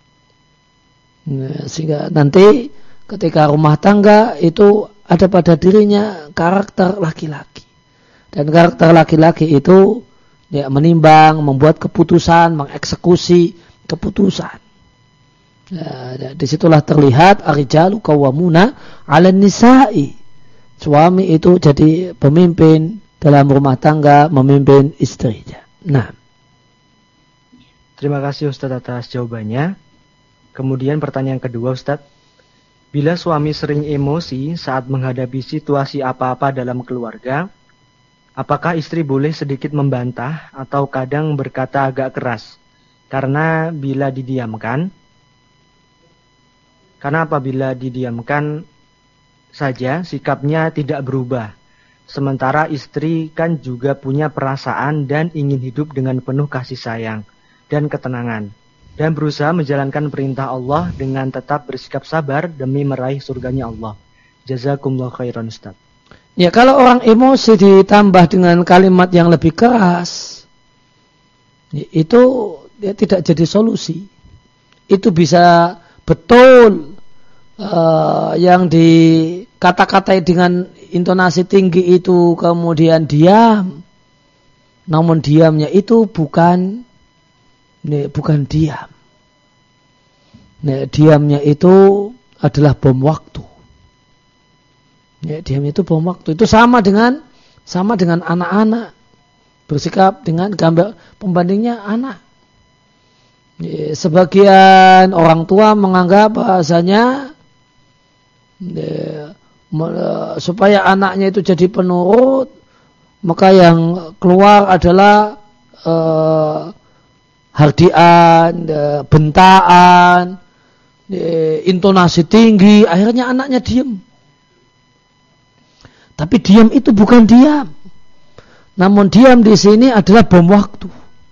Nah, sehingga nanti ketika rumah tangga itu ada pada dirinya karakter laki-laki. Dan karakter laki-laki itu ya, menimbang, membuat keputusan, mengeksekusi keputusan. Ya, disitulah terlihat ar-rijalu qawwamuna 'alan nisa'i. Suami itu jadi pemimpin dalam rumah tangga, memimpin istrinya. Nah. Terima kasih Ustaz atas jawabannya. Kemudian pertanyaan kedua Ustaz. Bila suami sering emosi saat menghadapi situasi apa-apa dalam keluarga, apakah istri boleh sedikit membantah atau kadang berkata agak keras? Karena bila didiamkan, karena apabila didiamkan saja sikapnya tidak berubah. Sementara istri kan juga punya perasaan dan ingin hidup dengan penuh kasih sayang dan ketenangan. Dan berusaha menjalankan perintah Allah dengan tetap bersikap sabar demi meraih surganya Allah. Jazakumullah khairan Ustaz. Ya, kalau orang emosi ditambah dengan kalimat yang lebih keras, itu ya, tidak jadi solusi. Itu bisa betul uh, yang dikata-katai dengan intonasi tinggi itu kemudian diam. Namun diamnya itu bukan ini, bukan diam. Nah, diamnya itu adalah bom waktu. Ya, diam itu bom waktu. Itu sama dengan sama dengan anak-anak bersikap dengan gambar pembandingnya anak. Ya, sebagian orang tua menganggap bahasanya ya, supaya anaknya itu jadi penurut, maka yang keluar adalah uh, hardian, uh, bentaan, uh, intonasi tinggi. Akhirnya anaknya diam. Tapi diam itu bukan diam. Namun diam di sini adalah bom waktu.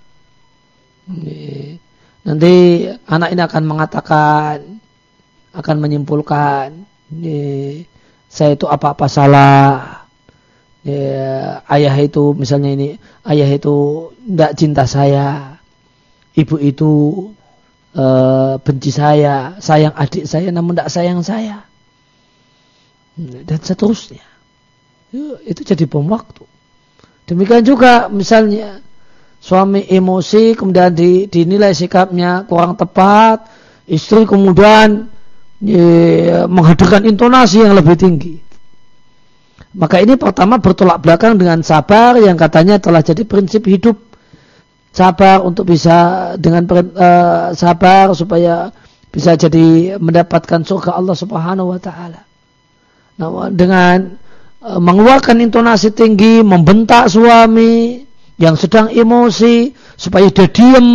Uh, nanti anak ini akan mengatakan, akan menyimpulkan, uh, saya itu apa-apa salah. Ya, ayah itu misalnya ini, ayah itu tidak cinta saya. Ibu itu uh, benci saya, sayang adik saya namun tidak sayang saya. Dan seterusnya. Itu jadi bom waktu. Demikian juga misalnya suami emosi kemudian di, dinilai sikapnya kurang tepat, istri kemudian Ya, menghadirkan intonasi yang lebih tinggi. Maka ini pertama bertolak belakang dengan sabar yang katanya telah jadi prinsip hidup. Sabar untuk bisa dengan uh, sabar supaya bisa jadi mendapatkan surga Allah Subhanahu wa taala. Nah, dengan uh, mengeluarkan intonasi tinggi, membentak suami yang sedang emosi supaya dia diam.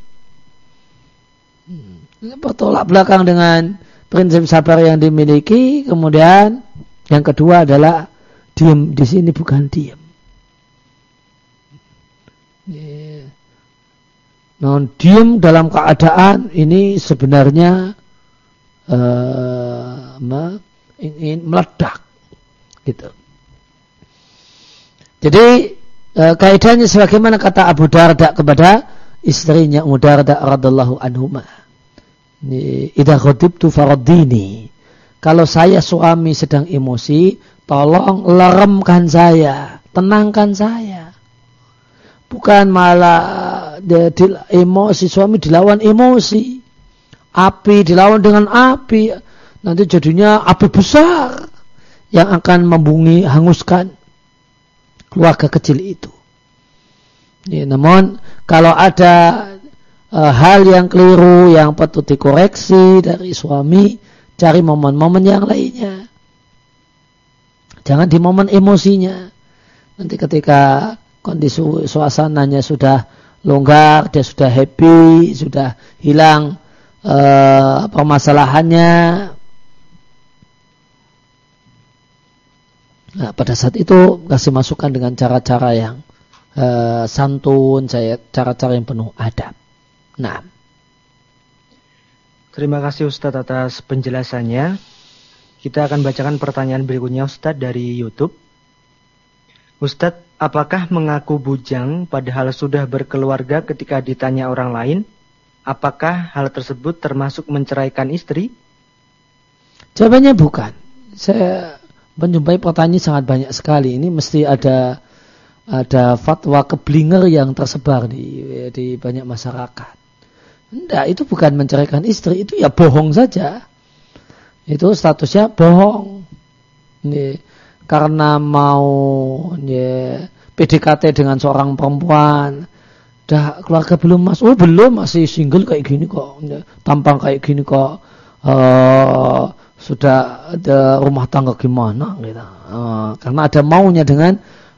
Ini bertolak belakang dengan prinsip sabar yang dimiliki. Kemudian yang kedua adalah diam di sini bukan diam. Yeah. Non diam dalam keadaan ini sebenarnya uh, ingin meledak, gitu. Jadi uh, kaidahnya sebagaimana kata Abu Darda kepada istrinya Ummu Darda radhiyallahu anhuma. Idza ghadibtu faraddini. Kalau saya suami sedang emosi, tolong leremkan saya, tenangkan saya. Bukan malah dia, dia, emosi suami dilawan emosi. Api dilawan dengan api. Nanti jadinya api besar yang akan membumi, hanguskan keluarga kecil itu. Ya, namun kalau ada Uh, hal yang keliru yang patut dikoreksi dari suami, cari momen-momen yang lainnya. Jangan di momen emosinya. Nanti ketika kondisi suasananya sudah longgar, dia sudah happy, sudah hilang uh, permasalahannya. Nah, pada saat itu kasih masukan dengan cara-cara yang uh, santun, cara-cara yang penuh adab. Nah, terima kasih Ustadz atas penjelasannya. Kita akan bacakan pertanyaan berikutnya Ustadz dari YouTube. Ustadz, apakah mengaku bujang padahal sudah berkeluarga ketika ditanya orang lain? Apakah hal tersebut termasuk menceraikan istri? Jawabannya bukan. Saya menjumpai pertanyaan sangat banyak sekali. Ini mesti ada ada fatwa keblinger yang tersebar di di banyak masyarakat. Tidak, itu bukan menceraikan istri, itu ya bohong saja. Itu statusnya bohong. Ini, karena mau ya, P D K T dengan seorang perempuan, dah keluarga belum mas, oh belum, masih single kayak gini kok, ya, tampang kayak gini kok, uh, sudah ada rumah tangga gimana gitu. Uh, karena ada maunya dengan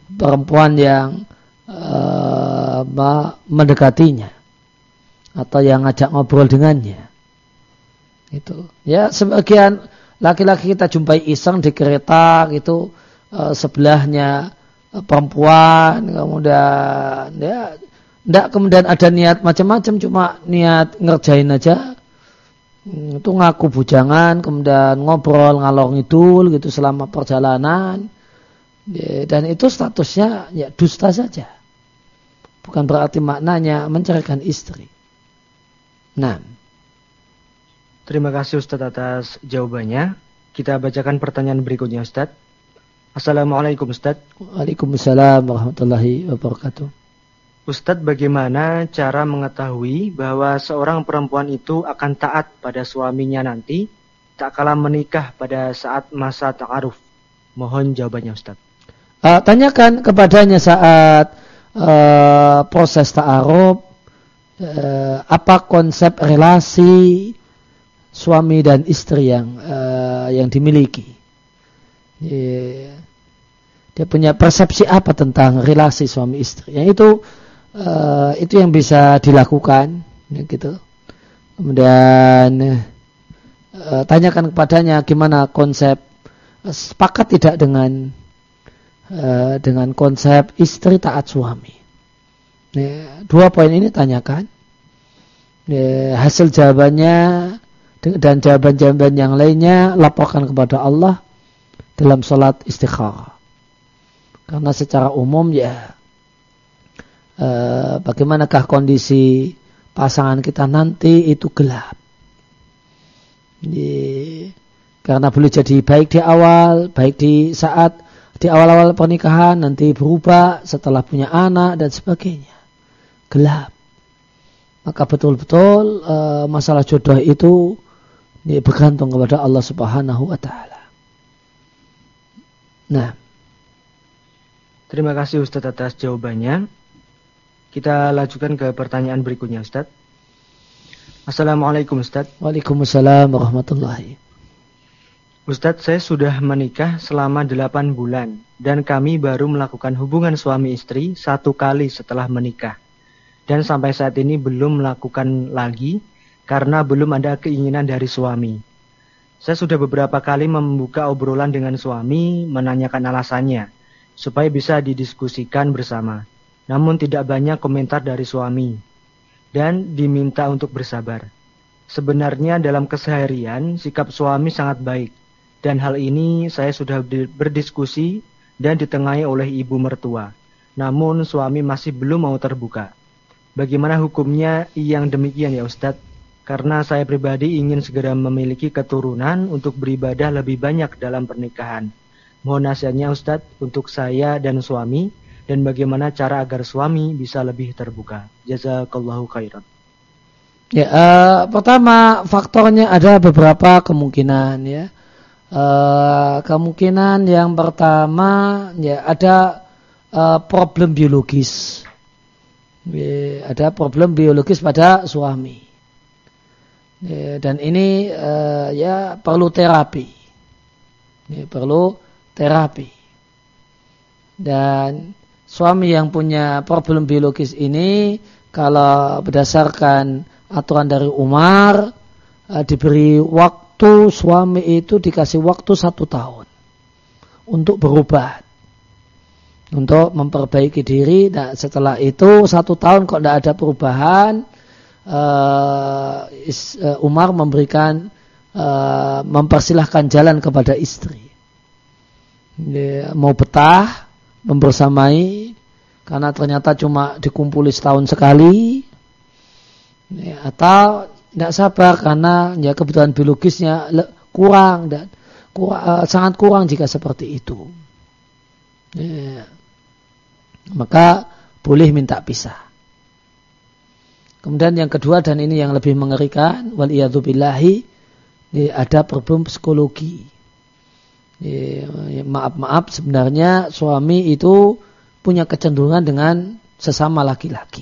perempuan yang uh, mendekatinya atau yang ngajak ngobrol dengannya. Itu. Ya, sebagian laki-laki kita jumpai iseng di kereta gitu, uh, sebelahnya uh, perempuan, kemudian ya enggak kemudian ada niat macam-macam, cuma niat ngerjain aja. Itu ngaku bujangan, kemudian ngobrol ngalor ngidul gitu selama perjalanan. Ya, dan itu statusnya ya dusta saja. Bukan berarti maknanya menceraikan istri. Nah, terima kasih Ustadz atas jawabannya. Kita bacakan pertanyaan berikutnya Ustadz. Assalamualaikum Ustadz. Waalaikumsalam warahmatullahi wabarakatuh. Ustadz, bagaimana cara mengetahui bahwa seorang perempuan itu akan taat pada suaminya nanti tak kala menikah pada saat masa ta'aruf? Mohon jawabannya Ustadz. Uh, tanyakan kepadanya saat uh, proses ta'aruf, uh, apa konsep relasi suami dan istri yang uh, yang dimiliki. Yeah. Dia punya persepsi apa tentang relasi suami istri. Yang itu uh, itu yang bisa dilakukan, ya, gitu. Kemudian uh, tanyakan kepadanya gimana konsep, uh, sepakat tidak dengan uh, dengan konsep istri taat suami. Ya, dua poin ini tanyakan. Ya, hasil jawabannya dan jawaban-jawaban yang lainnya laporkan kepada Allah dalam salat istikharah. Karena secara umum ya eh, bagaimanakah kondisi pasangan kita nanti itu gelap. Jadi, karena boleh jadi baik di awal, baik di saat di awal-awal pernikahan, nanti berubah setelah punya anak dan sebagainya. Gelap. Maka betul-betul eh, masalah jodoh itu ya, bergantung kepada Allah Subhanahu wa taala. Nah, terima kasih Ustadz atas jawabannya. Kita lanjutkan ke pertanyaan berikutnya Ustadz. Assalamualaikum Ustadz. Waalaikumsalam warahmatullahi. Ustadz, saya sudah menikah selama delapan bulan dan kami baru melakukan hubungan suami istri satu kali setelah menikah. Dan sampai saat ini belum melakukan lagi karena belum ada keinginan dari suami. Saya sudah beberapa kali membuka obrolan dengan suami, menanyakan alasannya supaya bisa didiskusikan bersama. Namun tidak banyak komentar dari suami dan diminta untuk bersabar. Sebenarnya dalam keseharian sikap suami sangat baik dan hal ini saya sudah berdiskusi dan ditengahi oleh ibu mertua. Namun suami masih belum mau terbuka. Bagaimana hukumnya yang demikian ya Ustadz? Karena saya pribadi ingin segera memiliki keturunan untuk beribadah lebih banyak dalam pernikahan. Mohon nasihatnya Ustadz untuk saya dan suami dan bagaimana cara agar suami bisa lebih terbuka. Jazakallahu khairan. Ya, uh, pertama faktornya ada beberapa kemungkinan ya. Uh, kemungkinan yang pertama ya ada uh, problem biologis. Ya, ada problem biologis pada suami. Ya, dan ini uh, ya perlu terapi. Ya, perlu terapi. Dan suami yang punya problem biologis ini kalau berdasarkan aturan dari Umar uh, diberi waktu, suami itu dikasih waktu satu tahun untuk berubah, untuk memperbaiki diri. Dan setelah itu satu tahun kok tidak ada perubahan, uh, is, uh, Umar memberikan uh, mempersilahkan jalan kepada istri. Dia mau betah membersamai karena ternyata cuma dikumpuli setahun sekali, ya, atau tidak sabar karena ya kebutuhan biologisnya kurang dan kurang, uh, sangat kurang jika seperti itu. Ya, maka boleh minta pisah. Kemudian yang kedua dan ini yang lebih mengerikan, waliyadzubillahi, ada problem psikologi. Maaf-maaf sebenarnya suami itu punya kecenderungan dengan sesama laki-laki.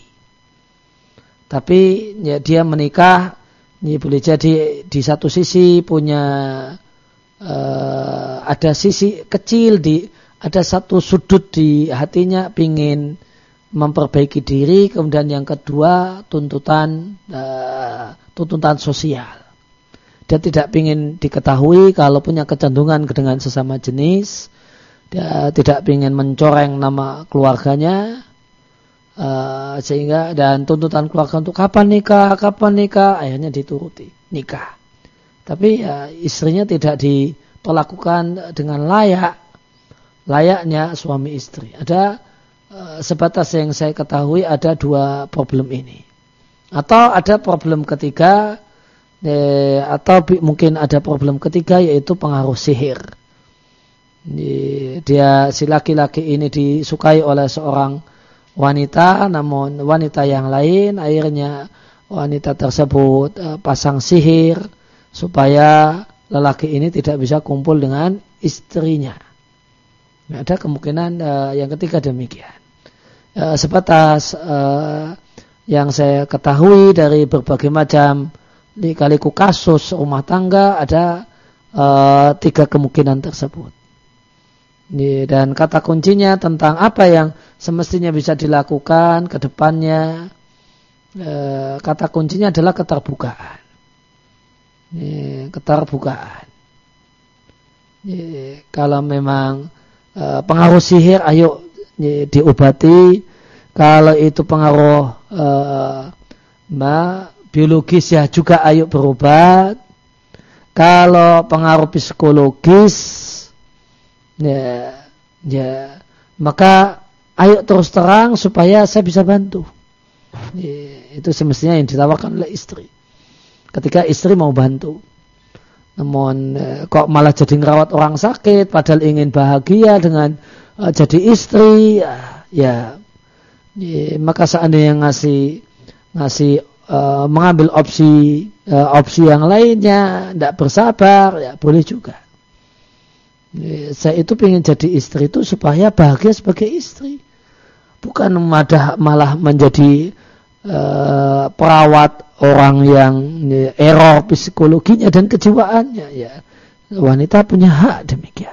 Tapi ya, dia menikah, ya, boleh jadi di satu sisi punya uh, ada sisi kecil di ada satu sudut di hatinya pingin memperbaiki diri, kemudian yang kedua tuntutan uh, tuntutan sosial. Dia tidak ingin diketahui kalau punya kecenderungan dengan sesama jenis. Dia tidak ingin mencoreng nama keluarganya, uh, sehingga dan tuntutan keluarga untuk kapan nikah, kapan nikah, akhirnya dituruti nikah. Tapi ya, istrinya tidak ditolakukan dengan layak, layaknya suami istri. Ada sebatas yang saya ketahui ada dua problem ini, atau ada problem ketiga, eh, atau mungkin ada problem ketiga yaitu pengaruh sihir. Dia si laki-laki ini disukai oleh seorang wanita, namun wanita yang lain akhirnya wanita tersebut eh, pasang sihir supaya lelaki ini tidak bisa kumpul dengan istrinya. Ada kemungkinan uh, yang ketiga demikian. Uh, sebatas uh, yang saya ketahui dari berbagai macam lika-liku kasus rumah tangga ada uh, tiga kemungkinan tersebut. Dan kata kuncinya tentang apa yang semestinya bisa dilakukan ke depannya, uh, kata kuncinya adalah keterbukaan. Uh, keterbukaan. Uh, kalau memang pengaruh sihir, ayo diobati. Kalau itu pengaruh uh, biologis ya juga ayo berobat. Kalau pengaruh psikologis ya, ya maka ayo terus terang supaya saya bisa bantu. Ya, itu semestinya yang ditawarkan oleh istri. Ketika istri mau bantu. Namun kok malah jadi ngerawat orang sakit padahal ingin bahagia dengan uh, jadi istri, ya, ya, ya maka seandainya ngasih ngasih uh, mengambil opsi uh, opsi yang lainnya, tidak bersabar, ya boleh juga. Ya, saya itu ingin jadi istri itu supaya bahagia sebagai istri, bukan malah malah menjadi uh, perawat orang yang ya, error psikologinya dan kejiwaannya. Ya, wanita punya hak demikian.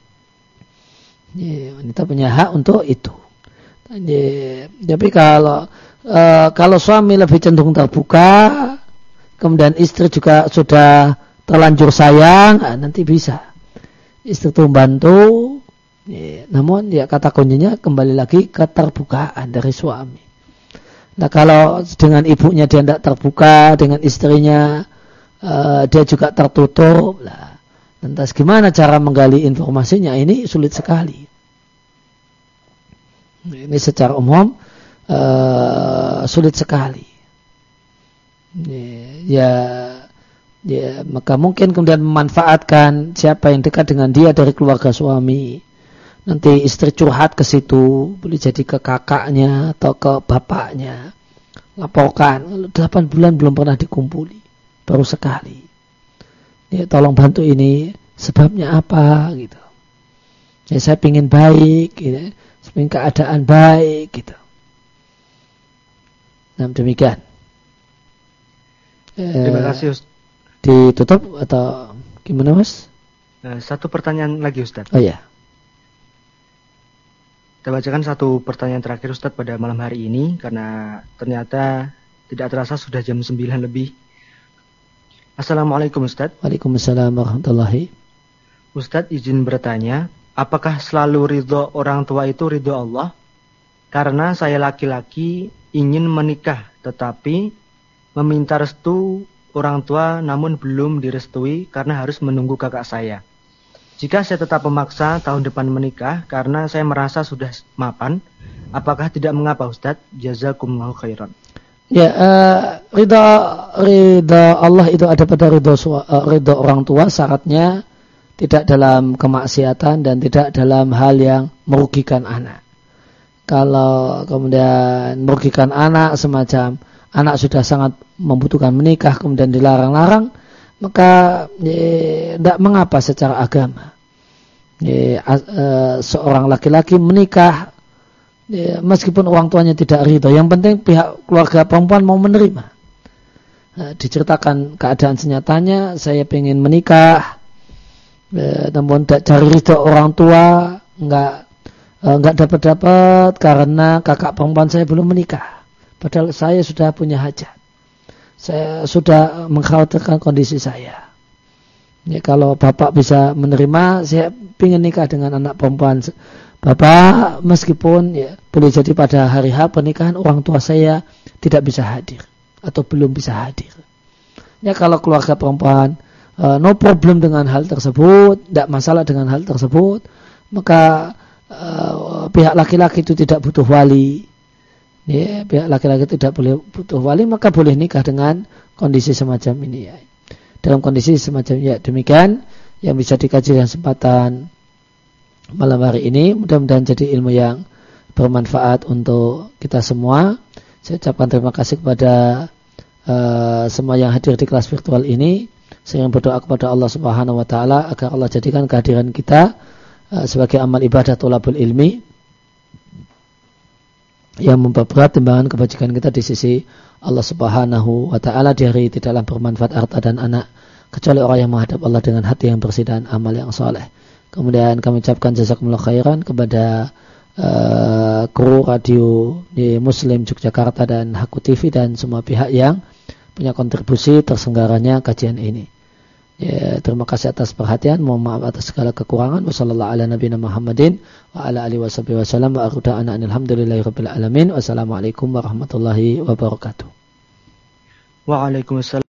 Ya, wanita punya hak untuk itu. Ya, tapi kalau uh, kalau suami lebih cenderung terbuka, kemudian istri juga sudah terlanjur sayang, nah, nanti bisa istri itu membantu. Ya, namun ya kata kuncinya kembali lagi keterbukaan dari suami. Nah, kalau dengan ibunya dia tidak terbuka, dengan istrinya uh, dia juga tertutup, lah, lantas gimana cara menggali informasinya? Ini sulit sekali. Ini secara umum uh, sulit sekali. Ya, ya, maka mungkin kemudian memanfaatkan siapa yang dekat dengan dia dari keluarga suami. Nanti istri curhat ke situ, boleh jadi ke kakaknya atau ke bapaknya. Laporkan, delapan bulan belum pernah dikumpuli, baru sekali. Ya, tolong bantu ini, sebabnya apa? Gitu. Ya, saya ingin baik, gitu. Saya ingin keadaan baik, gitu. Nah, demikian. Terima kasih, Ustaz. Ditutup atau gimana, Mas? Satu pertanyaan lagi, Ustaz. Oh ya. Kita bacakan satu pertanyaan terakhir, Ustadz, pada malam hari ini, karena ternyata tidak terasa sudah jam sembilan lebih. Assalamualaikum, Ustadz. Waalaikumsalam warahmatullahi. Ustadz, izin bertanya, apakah selalu ridho orang tua itu ridho Allah? Karena saya laki-laki ingin menikah, tetapi meminta restu orang tua namun belum direstui karena harus menunggu kakak saya. Jika saya tetap memaksa tahun depan menikah karena saya merasa sudah mapan, apakah tidak mengapa, Ustadz? Jazakumullahu khairan. Ya, uh, ridha ridha Allah itu ada pada ridha uh, ridha orang tua, syaratnya tidak dalam kemaksiatan dan tidak dalam hal yang merugikan anak. Kalau kemudian merugikan anak, semacam anak sudah sangat membutuhkan menikah kemudian dilarang-larang, maka tidak ya, mengapa secara agama ya, uh, seorang laki-laki menikah ya, meskipun orang tuanya tidak ridho. Yang penting pihak keluarga perempuan mau menerima. Nah, diceritakan keadaan senyatanya, saya ingin menikah ya, namun tidak cari ridho orang tua, nggak nggak dapat-dapat karena kakak perempuan saya belum menikah. Padahal saya sudah punya hajat. Saya sudah mengkhawatirkan kondisi saya. Ya, kalau bapak bisa menerima, saya ingin nikah dengan anak perempuan bapak, meskipun ya, boleh jadi pada hari H pernikahan orang tua saya tidak bisa hadir atau belum bisa hadir. Ya, kalau keluarga perempuan uh, no problem dengan hal tersebut, tidak masalah dengan hal tersebut, maka uh, pihak laki-laki itu tidak butuh wali. Ya, pihak laki-laki tidak boleh butuh wali, maka boleh nikah dengan kondisi semacam ini ya. Dalam kondisi semacam ya demikian yang bisa dikaji dalam kesempatan malam hari ini, mudah-mudahan jadi ilmu yang bermanfaat untuk kita semua. Saya ucapkan terima kasih kepada uh, semua yang hadir di kelas virtual ini. Saya ingin berdoa kepada Allah Subhanahu wa taala agar Allah jadikan kehadiran kita uh, sebagai amal ibadah thalabul ilmi yang memperberat timbangan kebajikan kita di sisi Allah Subhanahu wa taala di hari tidaklah bermanfaat harta dan anak kecuali orang yang menghadap Allah dengan hati yang bersih dan amal yang soleh. Kemudian kami ucapkan jazakumullah khairan kepada uh, kru radio di Muslim Yogyakarta dan Haku T V dan semua pihak yang punya kontribusi terselenggaranya kajian ini. Ya, terima kasih atas perhatian, mohon maaf atas segala kekurangan. Wassallallahu ala nabiyina Muhammadin wa ala alihi washabihi wasallam wa arda'ana alhamdulillahirabbil alamin. Wassalamualaikum warahmatullahi wabarakatuh. Waalaikumsalam.